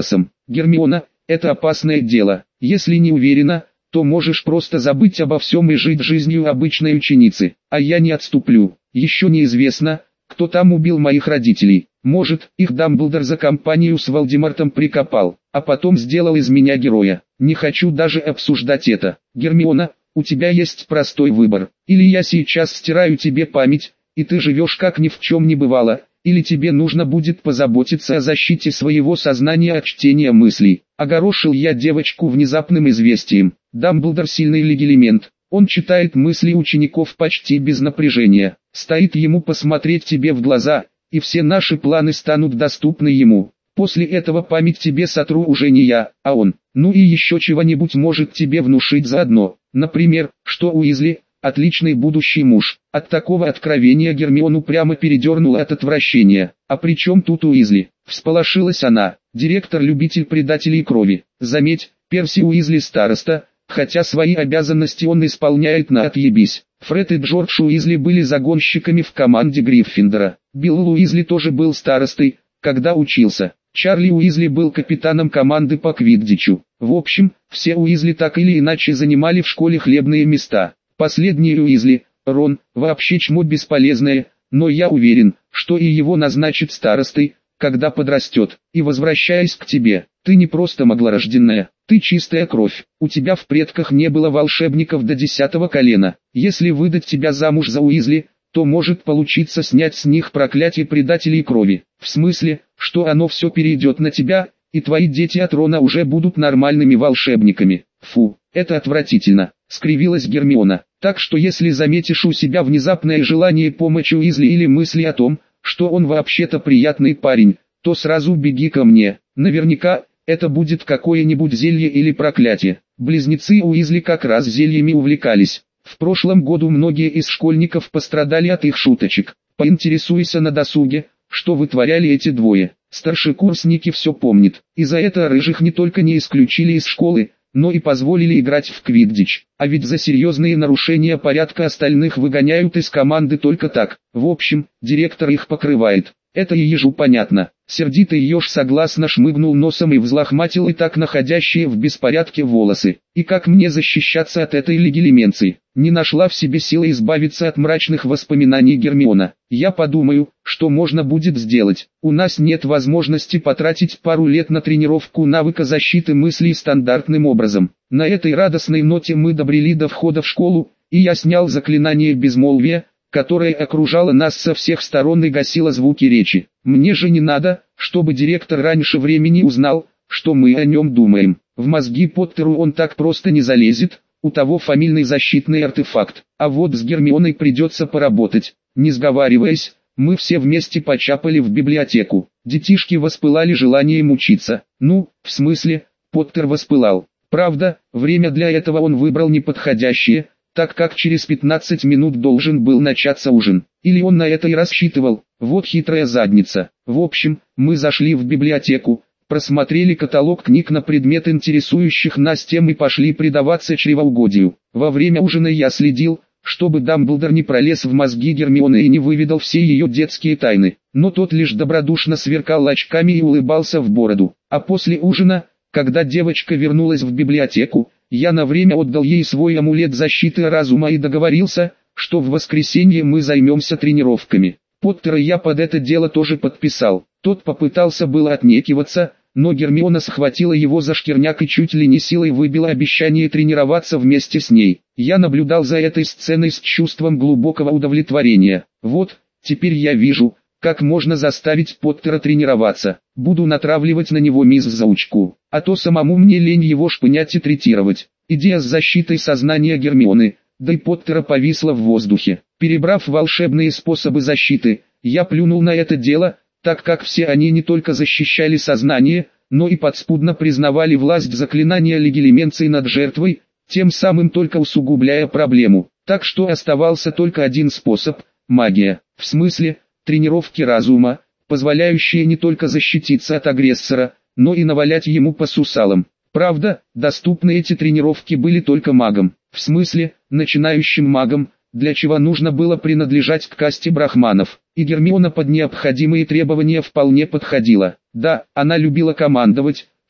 Гермиона, это опасное дело. Если не уверена, то можешь просто забыть обо всем и жить жизнью обычной ученицы. А я не отступлю. Еще неизвестно, кто там убил моих родителей. Может, их Дамблдор за компанию с Волдемортом прикопал, а потом сделал из меня героя. Не хочу даже обсуждать это. Гермиона, у тебя есть простой выбор. Или я сейчас стираю тебе память, и ты живешь как ни в чем не бывало, или тебе нужно будет позаботиться о защите своего сознания от чтения мыслей. Огорошил я девочку внезапным известием. Дамблдор сильный легилимент. Он читает мысли учеников почти без напряжения. Стоит ему посмотреть тебе в глаза, и все наши планы станут доступны ему. После этого память тебе сотру уже не я, а он. Ну и еще чего-нибудь может тебе внушить заодно. Например, что Уизли – отличный будущий муж. От такого откровения Гермиону прямо передернуло от отвращения. А при чем тут Уизли? Всполошилась она. Директор-любитель предателей крови. Заметь, Перси Уизли староста, хотя свои обязанности он исполняет на отъебись. Фред и Джордж Уизли были загонщиками в команде Гриффиндора. Билл Уизли тоже был старостой, когда учился. Чарли Уизли был капитаном команды по квиддичу. В общем, все Уизли так или иначе занимали в школе хлебные места. Последний Уизли, Рон, вообще чмо бесполезное, но я уверен, что и его назначат старостой, когда подрастет. И возвращаясь к тебе, ты не просто маглорожденная, ты чистая кровь. У тебя в предках не было волшебников до 10-го колена. Если выдать тебя замуж за Уизли, то может получиться снять с них проклятие предателей крови. В смысле, что оно все перейдет на тебя, и твои дети от Рона уже будут нормальными волшебниками. Фу, это отвратительно, скривилась Гермиона. Так что если заметишь у себя внезапное желание помочь Уизли или мысли о том, что он вообще-то приятный парень, то сразу беги ко мне. Наверняка, это будет какое-нибудь зелье или проклятие. Близнецы Уизли как раз зельями увлекались. В прошлом году многие из школьников пострадали от их шуточек. Поинтересуйся на досуге, что вытворяли эти двое. Старшекурсники все помнят. И за это рыжих не только не исключили из школы, но и позволили играть в квиддич. А ведь за серьезные нарушения порядка остальных выгоняют из команды только так. В общем, директор их покрывает. Это и ежу понятно. Сердитый еж согласно шмыгнул носом и взлохматил и так находящие в беспорядке волосы. И как мне защищаться от этой легилименции? Не нашла в себе силы избавиться от мрачных воспоминаний Гермиона. Я подумаю, что можно будет сделать. У нас нет возможности потратить пару лет на тренировку навыка защиты мыслей стандартным образом. На этой радостной ноте мы добрели до входа в школу, и я снял заклинание безмолвия, которое окружало нас со всех сторон и гасило звуки речи. Мне же не надо, чтобы директор раньше времени узнал, что мы о нем думаем. В мозги Поттеру он так просто не залезет, у того фамильный защитный артефакт. А вот с Гермионой придется поработать. Не сговариваясь, мы все вместе почапали в библиотеку. Детишки воспылали желанием учиться. Ну, в смысле, Поттер воспылал. Правда, время для этого он выбрал неподходящее, так как через 15 минут должен был начаться ужин. Или он на это и рассчитывал, вот хитрая задница. В общем, мы зашли в библиотеку, просмотрели каталог книг на предмет интересующих нас тем и пошли предаваться чревоугодию. Во время ужина я следил, чтобы Дамблдор не пролез в мозги Гермионы и не выведал все ее детские тайны. Но тот лишь добродушно сверкал очками и улыбался в бороду. А после ужина, когда девочка вернулась в библиотеку, я на время отдал ей свой амулет защиты разума и договорился, что в воскресенье мы займемся тренировками. Поттера я под это дело тоже подписал. Тот попытался было отнекиваться, но Гермиона схватила его за шкирняк и чуть ли не силой выбила обещание тренироваться вместе с ней. Я наблюдал за этой сценой с чувством глубокого удовлетворения. Вот, теперь я вижу, как можно заставить Поттера тренироваться. Буду натравливать на него мисс-заучку, а то самому мне лень его шпынять и третировать. Идея с защитой сознания Гермионы, да и Поттера повисла в воздухе. Перебрав волшебные способы защиты, я плюнул на это дело, так как все они не только защищали сознание, но и подспудно признавали власть заклинания легилименции над жертвой, тем самым только усугубляя проблему. Так что оставался только один способ – магия. В смысле, тренировки разума, позволяющие не только защититься от агрессора, но и навалять ему по сусалам. Правда, доступны эти тренировки были только магам. В смысле, начинающим магам, для чего нужно было принадлежать к касте брахманов. И Гермиона под необходимые требования вполне подходила. Да, она любила командовать,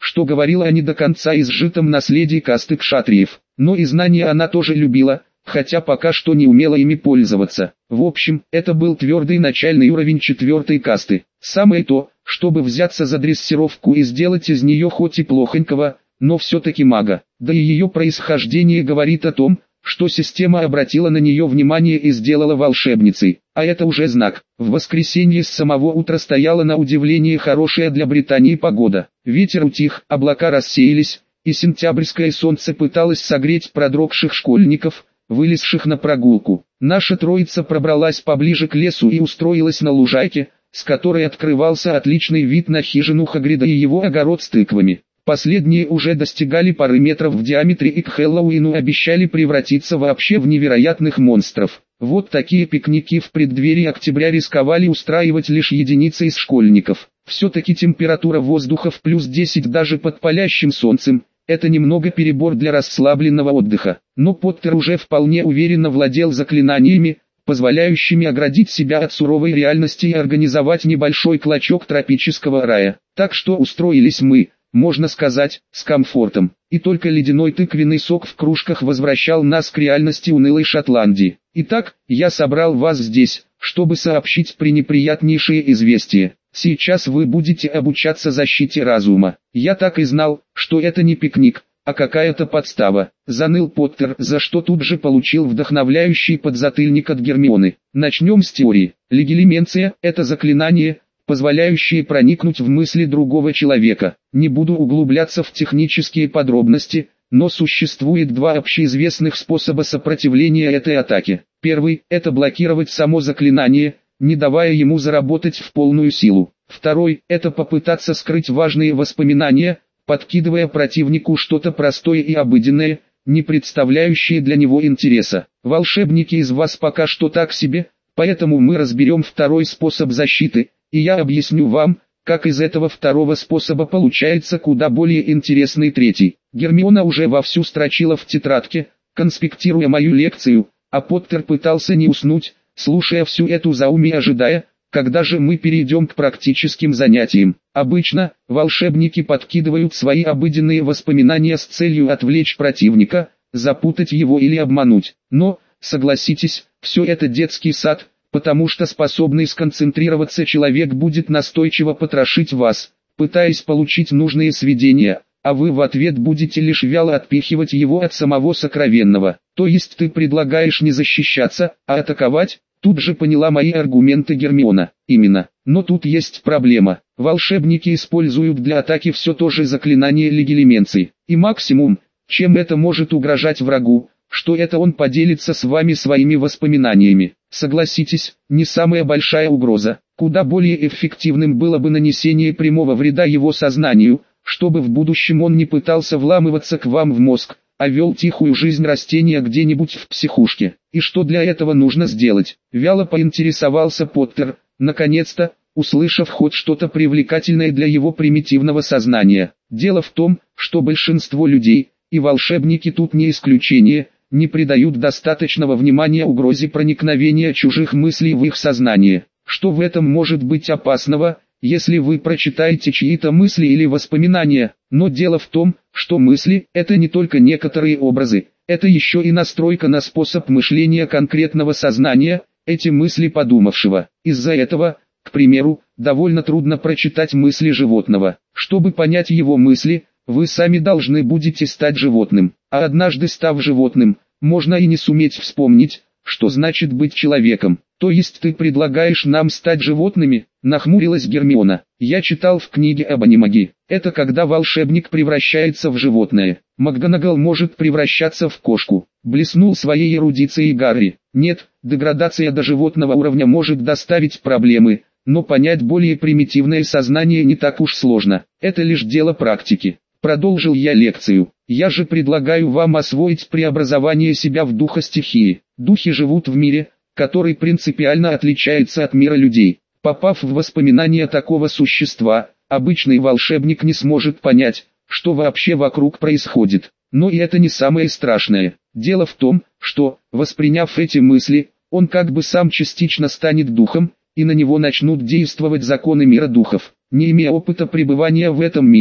что говорила о не до конца изжитом наследии касты кшатриев. Но и знания она тоже любила, хотя пока что не умела ими пользоваться. В общем, это был твердый начальный уровень 4-й касты. Самое то, чтобы взяться за дрессировку и сделать из нее хоть и плохонького, но все-таки мага. Да и ее происхождение говорит о том, что система обратила на нее внимание и сделала волшебницей. А это уже знак. В воскресенье с самого утра стояла на удивление хорошая для Британии погода. Ветер утих, облака рассеялись, и сентябрьское солнце пыталось согреть продрогших школьников, вылезших на прогулку. Наша троица пробралась поближе к лесу и устроилась на лужайке, с которой открывался отличный вид на хижину Хагрида и его огород с тыквами. Последние уже достигали пары метров в диаметре и к Хэллоуину обещали превратиться вообще в невероятных монстров. Вот такие пикники в преддверии октября рисковали устраивать лишь единицы из школьников. Все-таки температура воздуха в плюс 10 даже под палящим солнцем. Это немного перебор для расслабленного отдыха. Но Поттер уже вполне уверенно владел заклинаниями, позволяющими оградить себя от суровой реальности и организовать небольшой клочок тропического рая. Так что устроились мы, можно сказать, с комфортом. И только ледяной тыквенный сок в кружках возвращал нас к реальности унылой Шотландии. Итак, я собрал вас здесь, чтобы сообщить пренеприятнейшее известие. Сейчас вы будете обучаться защите разума. Я так и знал, что это не пикник, а какая-то подстава. Заныл Поттер, за что тут же получил вдохновляющий подзатыльник от Гермионы. Начнем с теории. Легилименция – это заклинание, позволяющее проникнуть в мысли другого человека. Не буду углубляться в технические подробности, но существует два общеизвестных способа сопротивления этой атаке. Первый – это блокировать само заклинание, не давая ему заработать в полную силу. Второй – это попытаться скрыть важные воспоминания, подкидывая противнику что-то простое и обыденное, не представляющее для него интереса. Волшебники из вас пока что так себе, поэтому мы разберем второй способ защиты, и я объясню вам, как из этого второго способа получается куда более интересный третий. Гермиона уже вовсю строчила в тетрадке, конспектируя мою лекцию, а Поттер пытался не уснуть, слушая всю эту заумь и ожидая, когда же мы перейдем к практическим занятиям. Обычно, волшебники подкидывают свои обыденные воспоминания с целью отвлечь противника, запутать его или обмануть. Но, согласитесь, все это детский сад, потому что способный сконцентрироваться человек будет настойчиво потрошить вас, пытаясь получить нужные сведения, а вы в ответ будете лишь вяло отпихивать его от самого сокровенного. То есть ты предлагаешь не защищаться, а атаковать? Тут же поняла мои аргументы Гермиона. Именно. Но тут есть проблема. Волшебники используют для атаки все то же заклинание легилименции. И максимум, чем это может угрожать врагу, что это он поделится с вами своими воспоминаниями. Согласитесь, не самая большая угроза. Куда более эффективным было бы нанесение прямого вреда его сознанию, чтобы в будущем он не пытался вламываться к вам в мозг, а вел тихую жизнь растения где-нибудь в психушке. И что для этого нужно сделать? Вяло поинтересовался Поттер, наконец-то, услышав хоть что-то привлекательное для его примитивного сознания. Дело в том, что большинство людей, и волшебники тут не исключение, не придают достаточного внимания угрозе проникновения чужих мыслей в их сознание. Что в этом может быть опасного, если вы прочитаете чьи-то мысли или воспоминания? Но дело в том, что мысли – это не только некоторые образы, это еще и настройка на способ мышления конкретного сознания, эти мысли подумавшего. Из-за этого, к примеру, довольно трудно прочитать мысли животного. Чтобы понять его мысли, вы сами должны будете стать животным. А однажды став животным, можно и не суметь вспомнить, что значит быть человеком. То есть ты предлагаешь нам стать животными? Нахмурилась Гермиона. Я читал в книге об анимаге. Это когда волшебник превращается в животное. МакГонагал может превращаться в кошку. Блеснул своей эрудицией Гарри. Нет, деградация до животного уровня может доставить проблемы, но понять более примитивное сознание не так уж сложно. Это лишь дело практики. Продолжил я лекцию. Я же предлагаю вам освоить преобразование себя в духа стихии. Духи живут в мире, который принципиально отличается от мира людей. Попав в воспоминания такого существа, обычный волшебник не сможет понять, что вообще вокруг происходит. Но и это не самое страшное. Дело в том, что, восприняв эти мысли, он как бы сам частично станет духом, и на него начнут действовать законы мира духов. Не имея опыта пребывания в этом мире,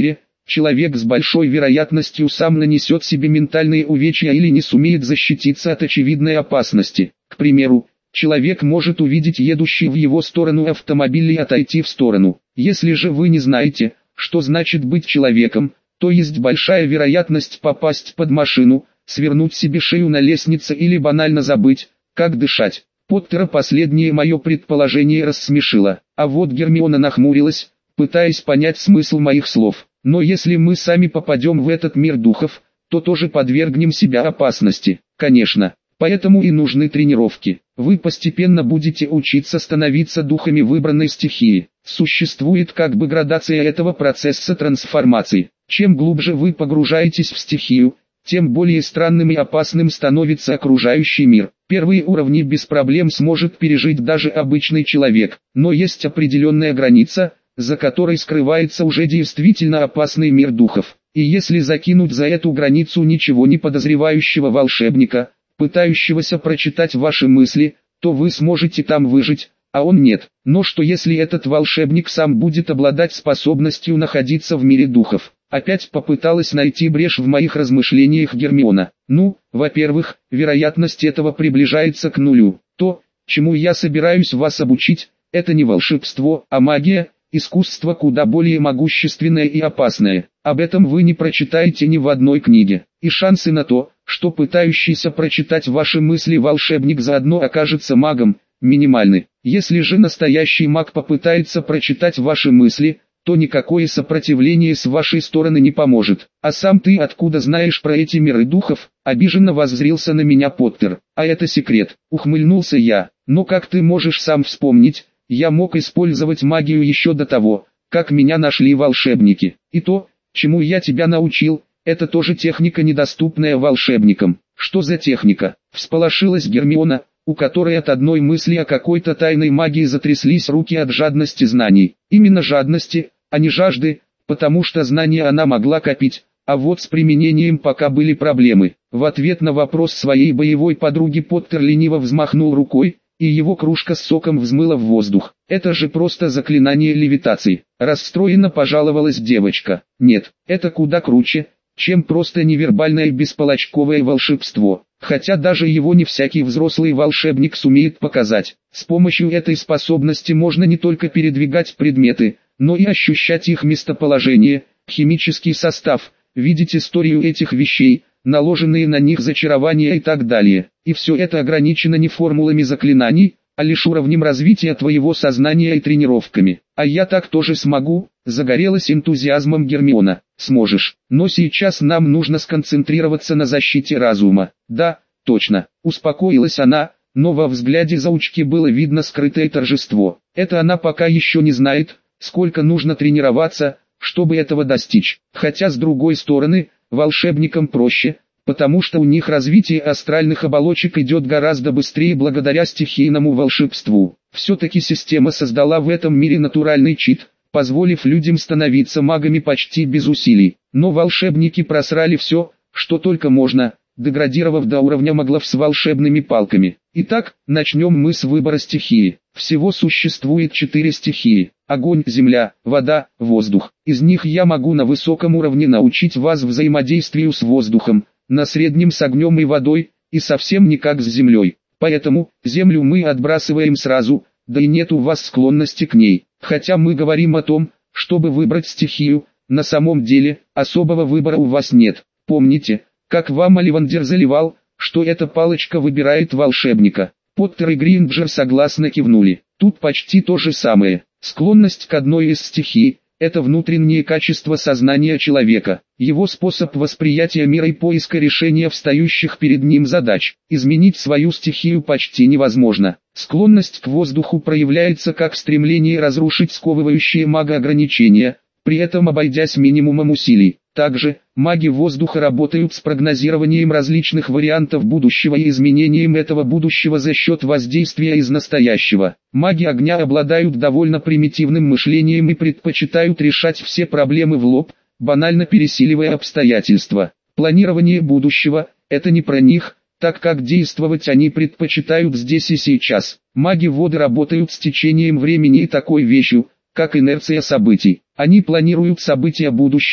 человек с большой вероятностью сам нанесет себе ментальные увечья или не сумеет защититься от очевидной опасности. К примеру, человек может увидеть едущий в его сторону автомобиль и отойти в сторону. Если же вы не знаете, что значит быть человеком, то есть большая вероятность попасть под машину, свернуть себе шею на лестнице или банально забыть, как дышать. Поттера последнее мое предположение рассмешило, а вот Гермиона нахмурилась, пытаясь понять смысл моих слов. Но если мы сами попадем в этот мир духов, то тоже подвергнем себя опасности. Конечно, поэтому и нужны тренировки. Вы постепенно будете учиться становиться духами выбранной стихии. Существует как бы градация этого процесса трансформации. Чем глубже вы погружаетесь в стихию, тем более странным и опасным становится окружающий мир. Первые уровни без проблем сможет пережить даже обычный человек, но есть определенная граница, за которой скрывается уже действительно опасный мир духов. И если закинуть за эту границу ничего не подозревающего волшебника, пытающегося прочитать ваши мысли, то вы сможете там выжить, а он нет. Но что если этот волшебник сам будет обладать способностью находиться в мире духов? Опять попыталась найти брешь в моих размышлениях Гермиона. Ну, во-первых, вероятность этого приближается к нулю. То, чему я собираюсь вас обучить, это не волшебство, а магия, искусство куда более могущественное и опасное. Об этом вы не прочитаете ни в одной книге. И шансы на то, что пытающийся прочитать ваши мысли волшебник заодно окажется магом, минимальны. Если же настоящий маг попытается прочитать ваши мысли, то никакое сопротивление с вашей стороны не поможет. А сам ты откуда знаешь про эти миры духов? Обиженно воззрился на меня Поттер. А это секрет, ухмыльнулся я. Но как ты можешь сам вспомнить, я мог использовать магию еще до того, как меня нашли волшебники. И то, чему я тебя научил, это тоже техника, недоступная волшебникам. Что за техника? Всполошилась Гермиона, у которой от одной мысли о какой-то тайной магии затряслись руки от жадности знаний. Именно жадности, а не жажды, потому что знания она могла копить, а вот с применением пока были проблемы. В ответ на вопрос своей боевой подруги Поттер лениво взмахнул рукой, и его кружка с соком взмыла в воздух. Это же просто заклинание левитации. Расстроенно пожаловалась девочка. Нет, это куда круче, чем просто невербальное бесполочковое волшебство. Хотя даже его не всякий взрослый волшебник сумеет показать. С помощью этой способности можно не только передвигать предметы, но и ощущать их местоположение, химический состав, видеть историю этих вещей, наложенные на них зачарования и так далее. И все это ограничено не формулами заклинаний, а лишь уровнем развития твоего сознания и тренировками. А я так тоже смогу, загорелась энтузиазмом Гермиона. Сможешь, но сейчас нам нужно сконцентрироваться на защите разума. Да, точно, успокоилась она, но во взгляде заучки было видно скрытое торжество. Это она пока еще не знает, сколько нужно тренироваться, чтобы этого достичь. Хотя с другой стороны, волшебникам проще, потому что у них развитие астральных оболочек идет гораздо быстрее благодаря стихийному волшебству. Все-таки система создала в этом мире натуральный чит, позволив людям становиться магами почти без усилий. Но волшебники просрали все, что только можно, деградировав до уровня маглов с волшебными палками. Итак, начнем мы с выбора стихии. Всего существует 4 стихии: огонь, земля, вода, воздух. Из них я могу на высоком уровне научить вас взаимодействию с воздухом, на среднем с огнем и водой, и совсем никак с землей. Поэтому, землю мы отбрасываем сразу, да и нет у вас склонности к ней. Хотя мы говорим о том, чтобы выбрать стихию, на самом деле, особого выбора у вас нет. Помните, как вам Оливандер заливал, что эта палочка выбирает волшебника? Поттер и Гринджер согласно кивнули. Тут почти то же самое. Склонность к одной из стихий – это внутреннее качество сознания человека, его способ восприятия мира и поиска решения встающих перед ним задач. Изменить свою стихию почти невозможно. Склонность к воздуху проявляется как стремление разрушить сковывающие мага ограничения, при этом обойдясь минимумом усилий. Также, маги воздуха работают с прогнозированием различных вариантов будущего и изменением этого будущего за счет воздействия из настоящего. Маги огня обладают довольно примитивным мышлением и предпочитают решать все проблемы в лоб, банально пересиливая обстоятельства. Планирование будущего – это не про них, так как действовать они предпочитают здесь и сейчас. Маги воды работают с течением времени и такой вещью, как инерция событий. Они планируют события будущего,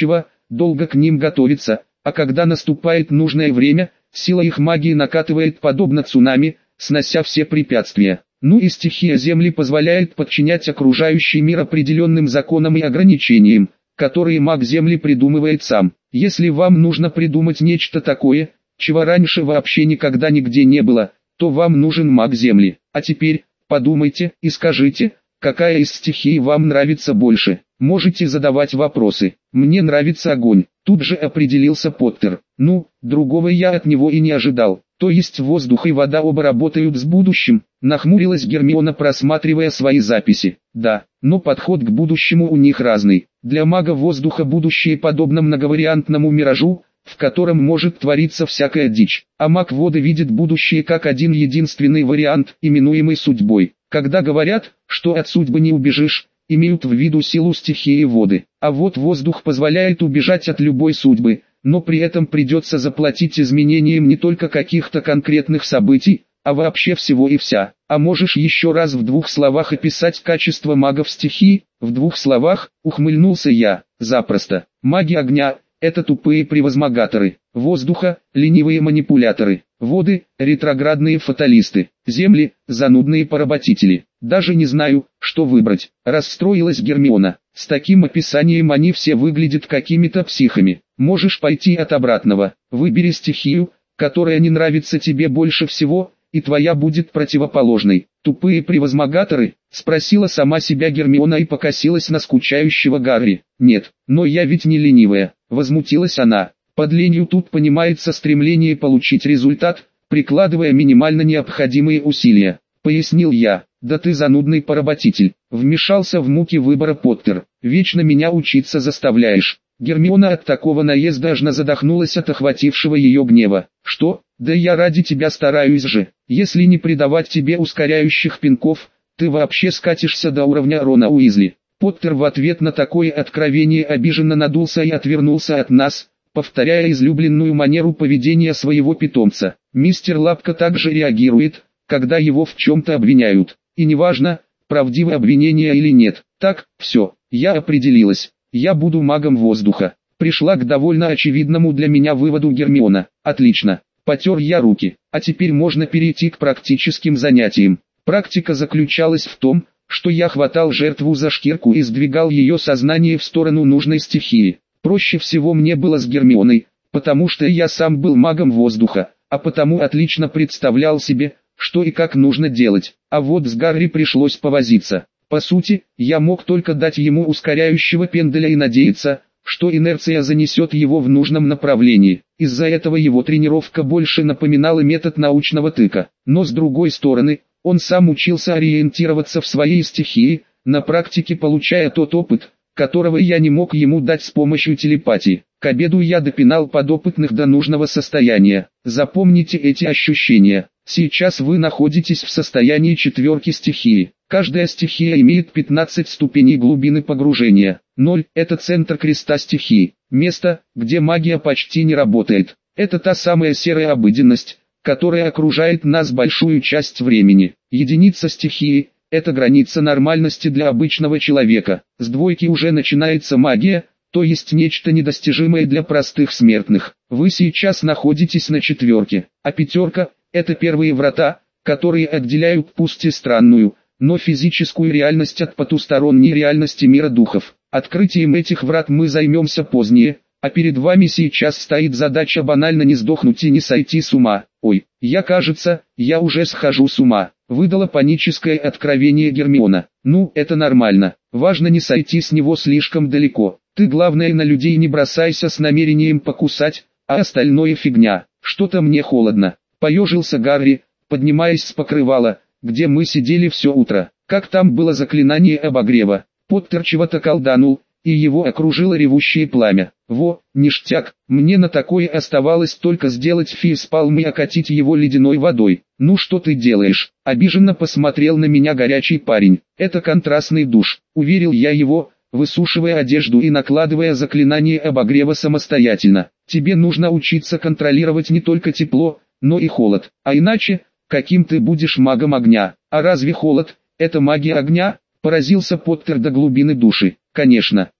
долго к ним готовиться, а когда наступает нужное время, сила их магии накатывает подобно цунами, снося все препятствия. Ну и стихия Земли позволяет подчинять окружающий мир определенным законам и ограничениям, которые маг Земли придумывает сам. Если вам нужно придумать нечто такое, чего раньше вообще никогда нигде не было, то вам нужен маг Земли. А теперь, подумайте и скажите, какая из стихий вам нравится больше. Можете задавать вопросы. Мне нравится огонь. Тут же определился Поттер. Ну, другого я от него и не ожидал. То есть воздух и вода оба работают с будущим? Нахмурилась Гермиона, просматривая свои записи. Да, но подход к будущему у них разный. Для мага воздуха будущее подобно многовариантному миражу, в котором может твориться всякая дичь. А маг воды видит будущее как один единственный вариант, именуемый судьбой. Когда говорят, что от судьбы не убежишь, имеют в виду силу стихии воды. А вот воздух позволяет убежать от любой судьбы, но при этом придется заплатить изменением не только каких-то конкретных событий, а вообще всего и вся. А можешь еще раз в 2 словах описать качество магов стихии? В 2 словах, ухмыльнулся я. Запросто. Маги огня – это тупые превозмогаторы, воздуха – ленивые манипуляторы, воды – ретроградные фаталисты, земли – занудные поработители. Даже не знаю, что выбрать. Расстроилась Гермиона. С таким описанием они все выглядят какими-то психами. Можешь пойти от обратного. Выбери стихию, которая не нравится тебе больше всего, и твоя будет противоположной. Тупые превозмогаторы? Спросила сама себя Гермиона и покосилась на скучающего Гарри. Нет, но я ведь не ленивая. Возмутилась она. Под ленью тут понимается стремление получить результат, прикладывая минимально необходимые усилия. Пояснил я. Да ты занудный поработитель. Вмешался в муки выбора Поттер. Вечно меня учиться заставляешь. Гермиона от такого наезда аж задохнулась от охватившего ее гнева. Что? Да я ради тебя стараюсь же. Если не придавать тебе ускоряющих пинков, ты вообще скатишься до уровня Рона Уизли. Поттер в ответ на такое откровение обиженно надулся и отвернулся от нас, повторяя излюбленную манеру поведения своего питомца. Мистер Лапка также реагирует, когда его в чем-то обвиняют. И неважно, правдивое обвинение или нет. Так, все, я определилась. Я буду магом воздуха. Пришла к довольно очевидному для меня выводу Гермиона. Отлично. Потер я руки. А теперь можно перейти к практическим занятиям. Практика заключалась в том, что я хватал жертву за шкирку и сдвигал ее сознание в сторону нужной стихии. Проще всего мне было с Гермионой, потому что я сам был магом воздуха, а потому отлично представлял себе, что и как нужно делать. А вот с Гарри пришлось повозиться. По сути, я мог только дать ему ускоряющего пенделя и надеяться, что инерция занесет его в нужном направлении. Из-за этого его тренировка больше напоминала метод научного тыка. Но с другой стороны, он сам учился ориентироваться в своей стихии, на практике получая тот опыт, которого я не мог ему дать с помощью телепатии. К обеду я допинал подопытных до нужного состояния. Запомните эти ощущения. Сейчас вы находитесь в состоянии 4 стихии. Каждая стихия имеет 15 ступеней глубины погружения. 0 – это центр креста стихии. Место, где магия почти не работает. Это та самая серая обыденность, которая окружает нас большую часть времени. Единица стихии – это граница нормальности для обычного человека. С 2 уже начинается магия, то есть нечто недостижимое для простых смертных. Вы сейчас находитесь на 4, а 5 – это первые врата, которые отделяют пусть и странную, но физическую реальность от потусторонней реальности мира духов. Открытием этих врат мы займемся позднее, а перед вами сейчас стоит задача банально не сдохнуть и не сойти с ума. Ой, кажется, я уже схожу с ума, выдала паническое откровение Гермиона. Ну, это нормально, важно не сойти с него слишком далеко. Ты главное на людей не бросайся с намерением покусать, а остальное фигня. Что-то мне холодно. Поежился Гарри, поднимаясь с покрывала, где мы сидели все утро. Как там было заклинание обогрева? Поттер чего-то колданул, и его окружило ревущее пламя. Во, ништяк, мне на такое оставалось только сделать фейспалм и окатить его ледяной водой. Ну что ты делаешь? Обиженно посмотрел на меня горячий парень. Это контрастный душ, уверил я его, высушивая одежду и накладывая заклинание обогрева самостоятельно. Тебе нужно учиться контролировать не только тепло, но и холод, а иначе, каким ты будешь магом огня? А разве холод – это магия огня? Поразился Поттер до глубины души. Конечно,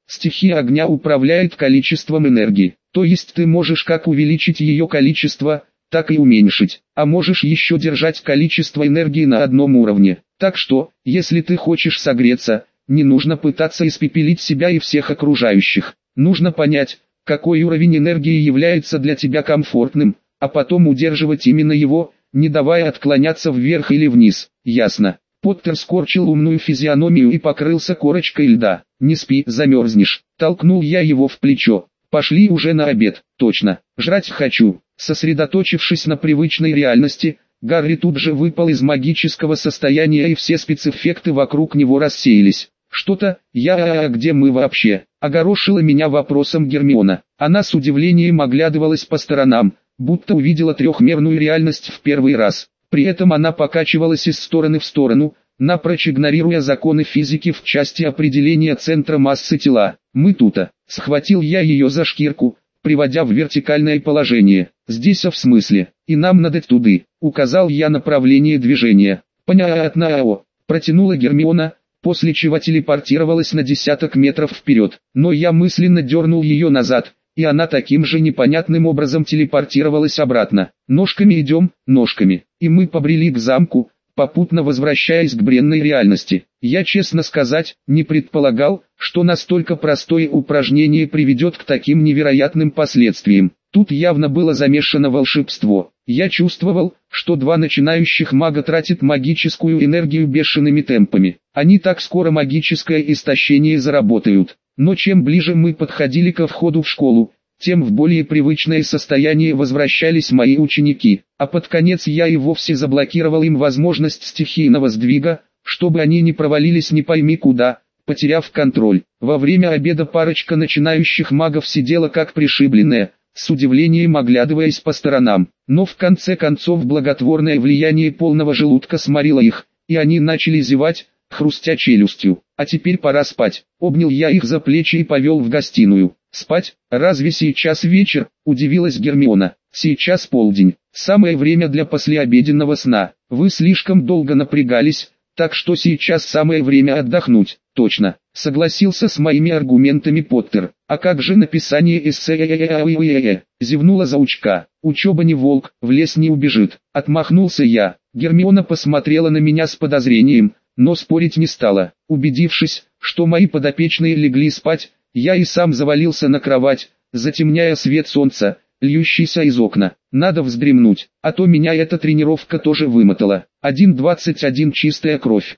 Стихия огня управляет количеством энергии, то есть ты можешь как увеличить ее количество, так и уменьшить, а можешь еще держать количество энергии на одном уровне. Так что, если ты хочешь согреться, не нужно пытаться испепелить себя и всех окружающих. Нужно понять, какой уровень энергии является для тебя комфортным, а потом удерживать именно его, не давая отклоняться вверх или вниз. Ясно. Поттер скорчил умную физиономию и покрылся корочкой льда. «Не спи, замерзнешь», — толкнул я его в плечо. «Пошли уже на обед». «Точно, жрать хочу». Сосредоточившись на привычной реальности, Гарри тут же выпал из магического состояния и все спецэффекты вокруг него рассеялись. «Что-то, где мы вообще?» — огорошила меня вопросом Гермиона. Она с удивлением оглядывалась по сторонам, будто увидела трехмерную реальность в первый раз. При этом она покачивалась из стороны в сторону, напрочь игнорируя законы физики в части определения центра массы тела. «Мы тут-то», — схватил я ее за шкирку, приводя в вертикальное положение. «Здесь в смысле, и нам надо туды», — указал я направление движения. «Понятно», — протянула Гермиона, после чего телепортировалась на десяток метров вперед. Но я мысленно дернул ее назад, и она таким же непонятным образом телепортировалась обратно. «Ножками идем, ножками», и мы побрели к замку, попутно возвращаясь к бренной реальности. Я, честно сказать, не предполагал, что настолько простое упражнение приведет к таким невероятным последствиям. Тут явно было замешано волшебство. Я чувствовал, что два начинающих мага тратят магическую энергию бешеными темпами. Они так скоро магическое истощение заработают. Но чем ближе мы подходили ко входу в школу, тем в более привычное состояние возвращались мои ученики, а под конец я и вовсе заблокировал им возможность стихийного сдвига, чтобы они не провалились не пойми куда, потеряв контроль. Во время обеда парочка начинающих магов сидела как пришибленная, с удивлением оглядываясь по сторонам, но в конце концов благотворное влияние полного желудка сморило их, и они начали зевать, хрустя челюстью. «А теперь пора спать», — обнял я их за плечи и повел в гостиную. «Спать? Разве сейчас вечер?» — удивилась Гермиона. «Сейчас полдень. Самое время для послеобеденного сна. Вы слишком долго напрягались, так что сейчас самое время отдохнуть». «Точно», — согласился с моими аргументами Поттер. «А как же написание эссе?» — зевнула заучка. «Учеба не волк, в лес не убежит». Отмахнулся я. Гермиона посмотрела на меня с подозрением, но спорить не стала. Убедившись, что мои подопечные легли спать, я и сам завалился на кровать, затемняя свет солнца, льющийся из окна. Надо вздремнуть, а то меня эта тренировка тоже вымотала. 1.21 чистая кровь.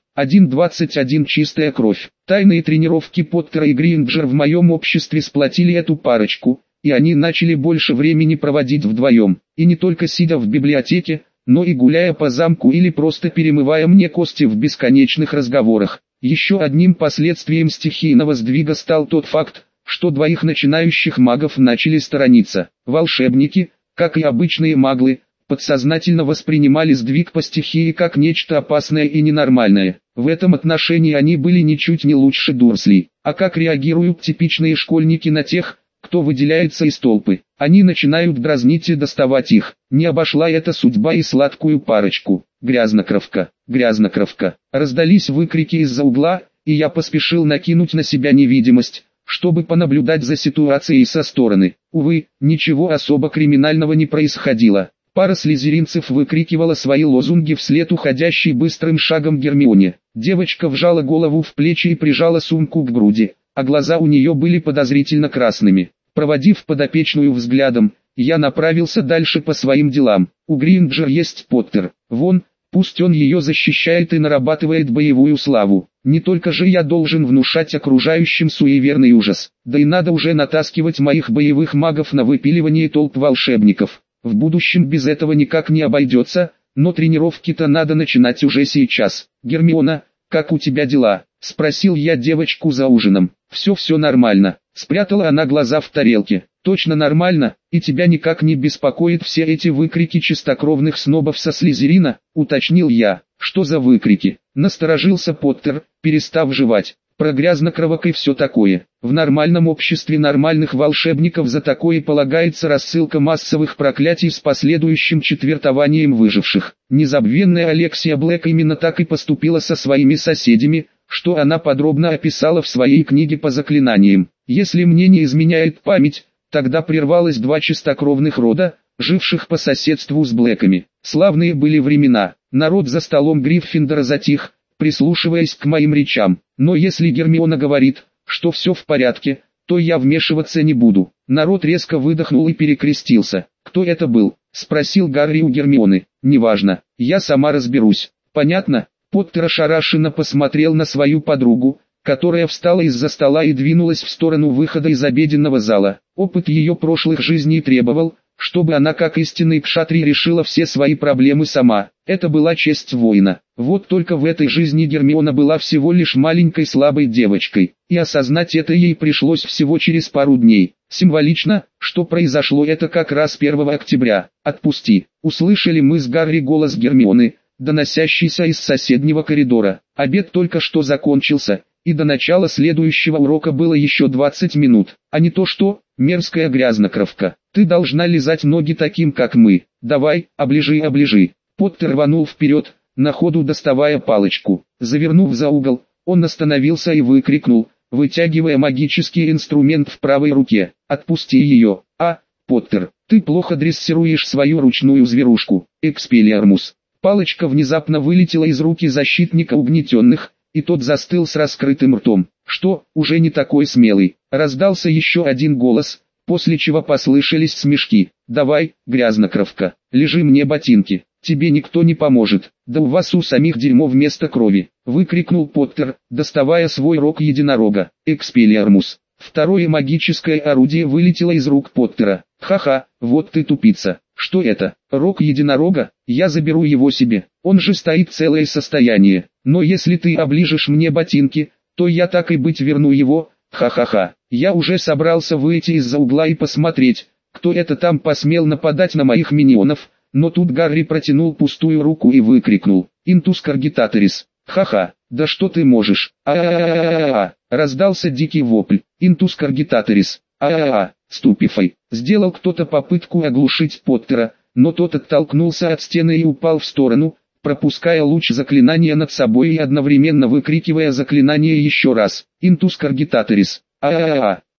1.21 чистая кровь. Тайные тренировки Поттера и Гринджер в моем обществе сплотили эту парочку, и они начали больше времени проводить вдвоем. И не только сидя в библиотеке, но и гуляя по замку или просто перемывая мне кости в бесконечных разговорах. Еще одним последствием стихийного сдвига стал тот факт, что двоих начинающих магов начали сторониться. Волшебники, как и обычные маглы, подсознательно воспринимали сдвиг по стихии как нечто опасное и ненормальное. В этом отношении они были ничуть не лучше Дурслей. А как реагируют типичные школьники на тех, кто выделяется из толпы? Они начинают дразнить и доставать их. Не обошла эта судьба и сладкую парочку. «Грязнокровка! Грязнокровка!» Раздались выкрики из-за угла, и я поспешил накинуть на себя невидимость, чтобы понаблюдать за ситуацией со стороны. Увы, ничего особо криминального не происходило. Пара слизеринцев выкрикивала свои лозунги вслед уходящей быстрым шагом Гермионе. Девочка вжала голову в плечи и прижала сумку к груди, а глаза у нее были подозрительно красными. Проводив подопечную взглядом, я направился дальше по своим делам. У Гринджер есть Поттер. Вон, пусть он ее защищает и нарабатывает боевую славу. Не только же я должен внушать окружающим суеверный ужас. Да и надо уже натаскивать моих боевых магов на выпиливание толп волшебников. В будущем без этого никак не обойдется, но тренировки-то надо начинать уже сейчас. «Гермиона, как у тебя дела?» — спросил я девочку за ужином. «Все нормально», — спрятала она глаза в тарелке. «Точно нормально, и тебя никак не беспокоит все эти выкрики чистокровных снобов со Слизерина?» — уточнил я. «Что за выкрики?» — насторожился Поттер, перестав жевать. «Про грязнокровок и все такое. В нормальном обществе нормальных волшебников за такое полагается рассылка массовых проклятий с последующим четвертованием выживших. Незабвенная Алексия Блэк именно так и поступила со своими соседями, что она подробно описала в своей книге по заклинаниям. Если мне не изменяет память, тогда прервалось 2 чистокровных рода, живших по соседству с Блэками. Славные были времена. Народ за столом Гриффиндора затих, прислушиваясь к моим речам. Но если Гермиона говорит, что все в порядке, то я вмешиваться не буду. Народ резко выдохнул и перекрестился. «Кто это был?» — спросил Гарри у Гермионы. «Неважно, я сама разберусь». «Понятно?» Поттер ошарашенно посмотрел на свою подругу, которая встала из-за стола и двинулась в сторону выхода из обеденного зала. Опыт ее прошлых жизней требовал, чтобы она как истинный кшатри решила все свои проблемы сама. Это была честь воина. Вот только в этой жизни Гермиона была всего лишь маленькой слабой девочкой, и осознать это ей пришлось всего через пару дней. Символично, что произошло это как раз 1 октября. «Отпусти!» — услышали мы с Гарри голос Гермионы, доносящийся из соседнего коридора. Обед только что закончился, и до начала следующего урока было еще 20 минут, а не то что, мерзкая грязнокровка. Ты должна лизать ноги таким, как мы. Давай, оближи. Поттер рванул вперед, на ходу доставая палочку. Завернув за угол, он остановился и выкрикнул, вытягивая магический инструмент в правой руке. «Отпусти ее!» Поттер, ты плохо дрессируешь свою ручную зверушку. Экспеллиармус. Палочка внезапно вылетела из руки защитника угнетенных, и тот застыл с раскрытым ртом. «Что, уже не такой смелый?» Раздался еще один голос, после чего послышались смешки. «Давай, грязнокровка, лежи мне ботинки, тебе никто не поможет, да у вас у самих дерьмо вместо крови!» Выкрикнул Поттер, доставая свой рог единорога. Экспеллиармус. Второе магическое орудие вылетело из рук Поттера. «Ха-ха, вот ты тупица! Что это? Рог единорога? Я заберу его себе, он же стоит целое состояние. Но если ты оближешь мне ботинки, то я так и быть верну его. Ха-ха-ха!» Я уже собрался выйти из-за угла и посмотреть, кто это там посмел нападать на моих миньонов, но тут Гарри протянул пустую руку и выкрикнул: «Интус Каргитаторис!» «Ха-ха, да что ты можешь?» «А-а-а-а-а-а!» Раздался дикий вопль. «Интус Каргитаторис! А-а-а!» «Ступифай!» Сделал кто-то попытку оглушить Поттера, но тот оттолкнулся от стены и упал в сторону, пропуская луч заклинания над собой и одновременно выкрикивая заклинание еще раз. «Интус Каргитаторис! А-а-а-а!»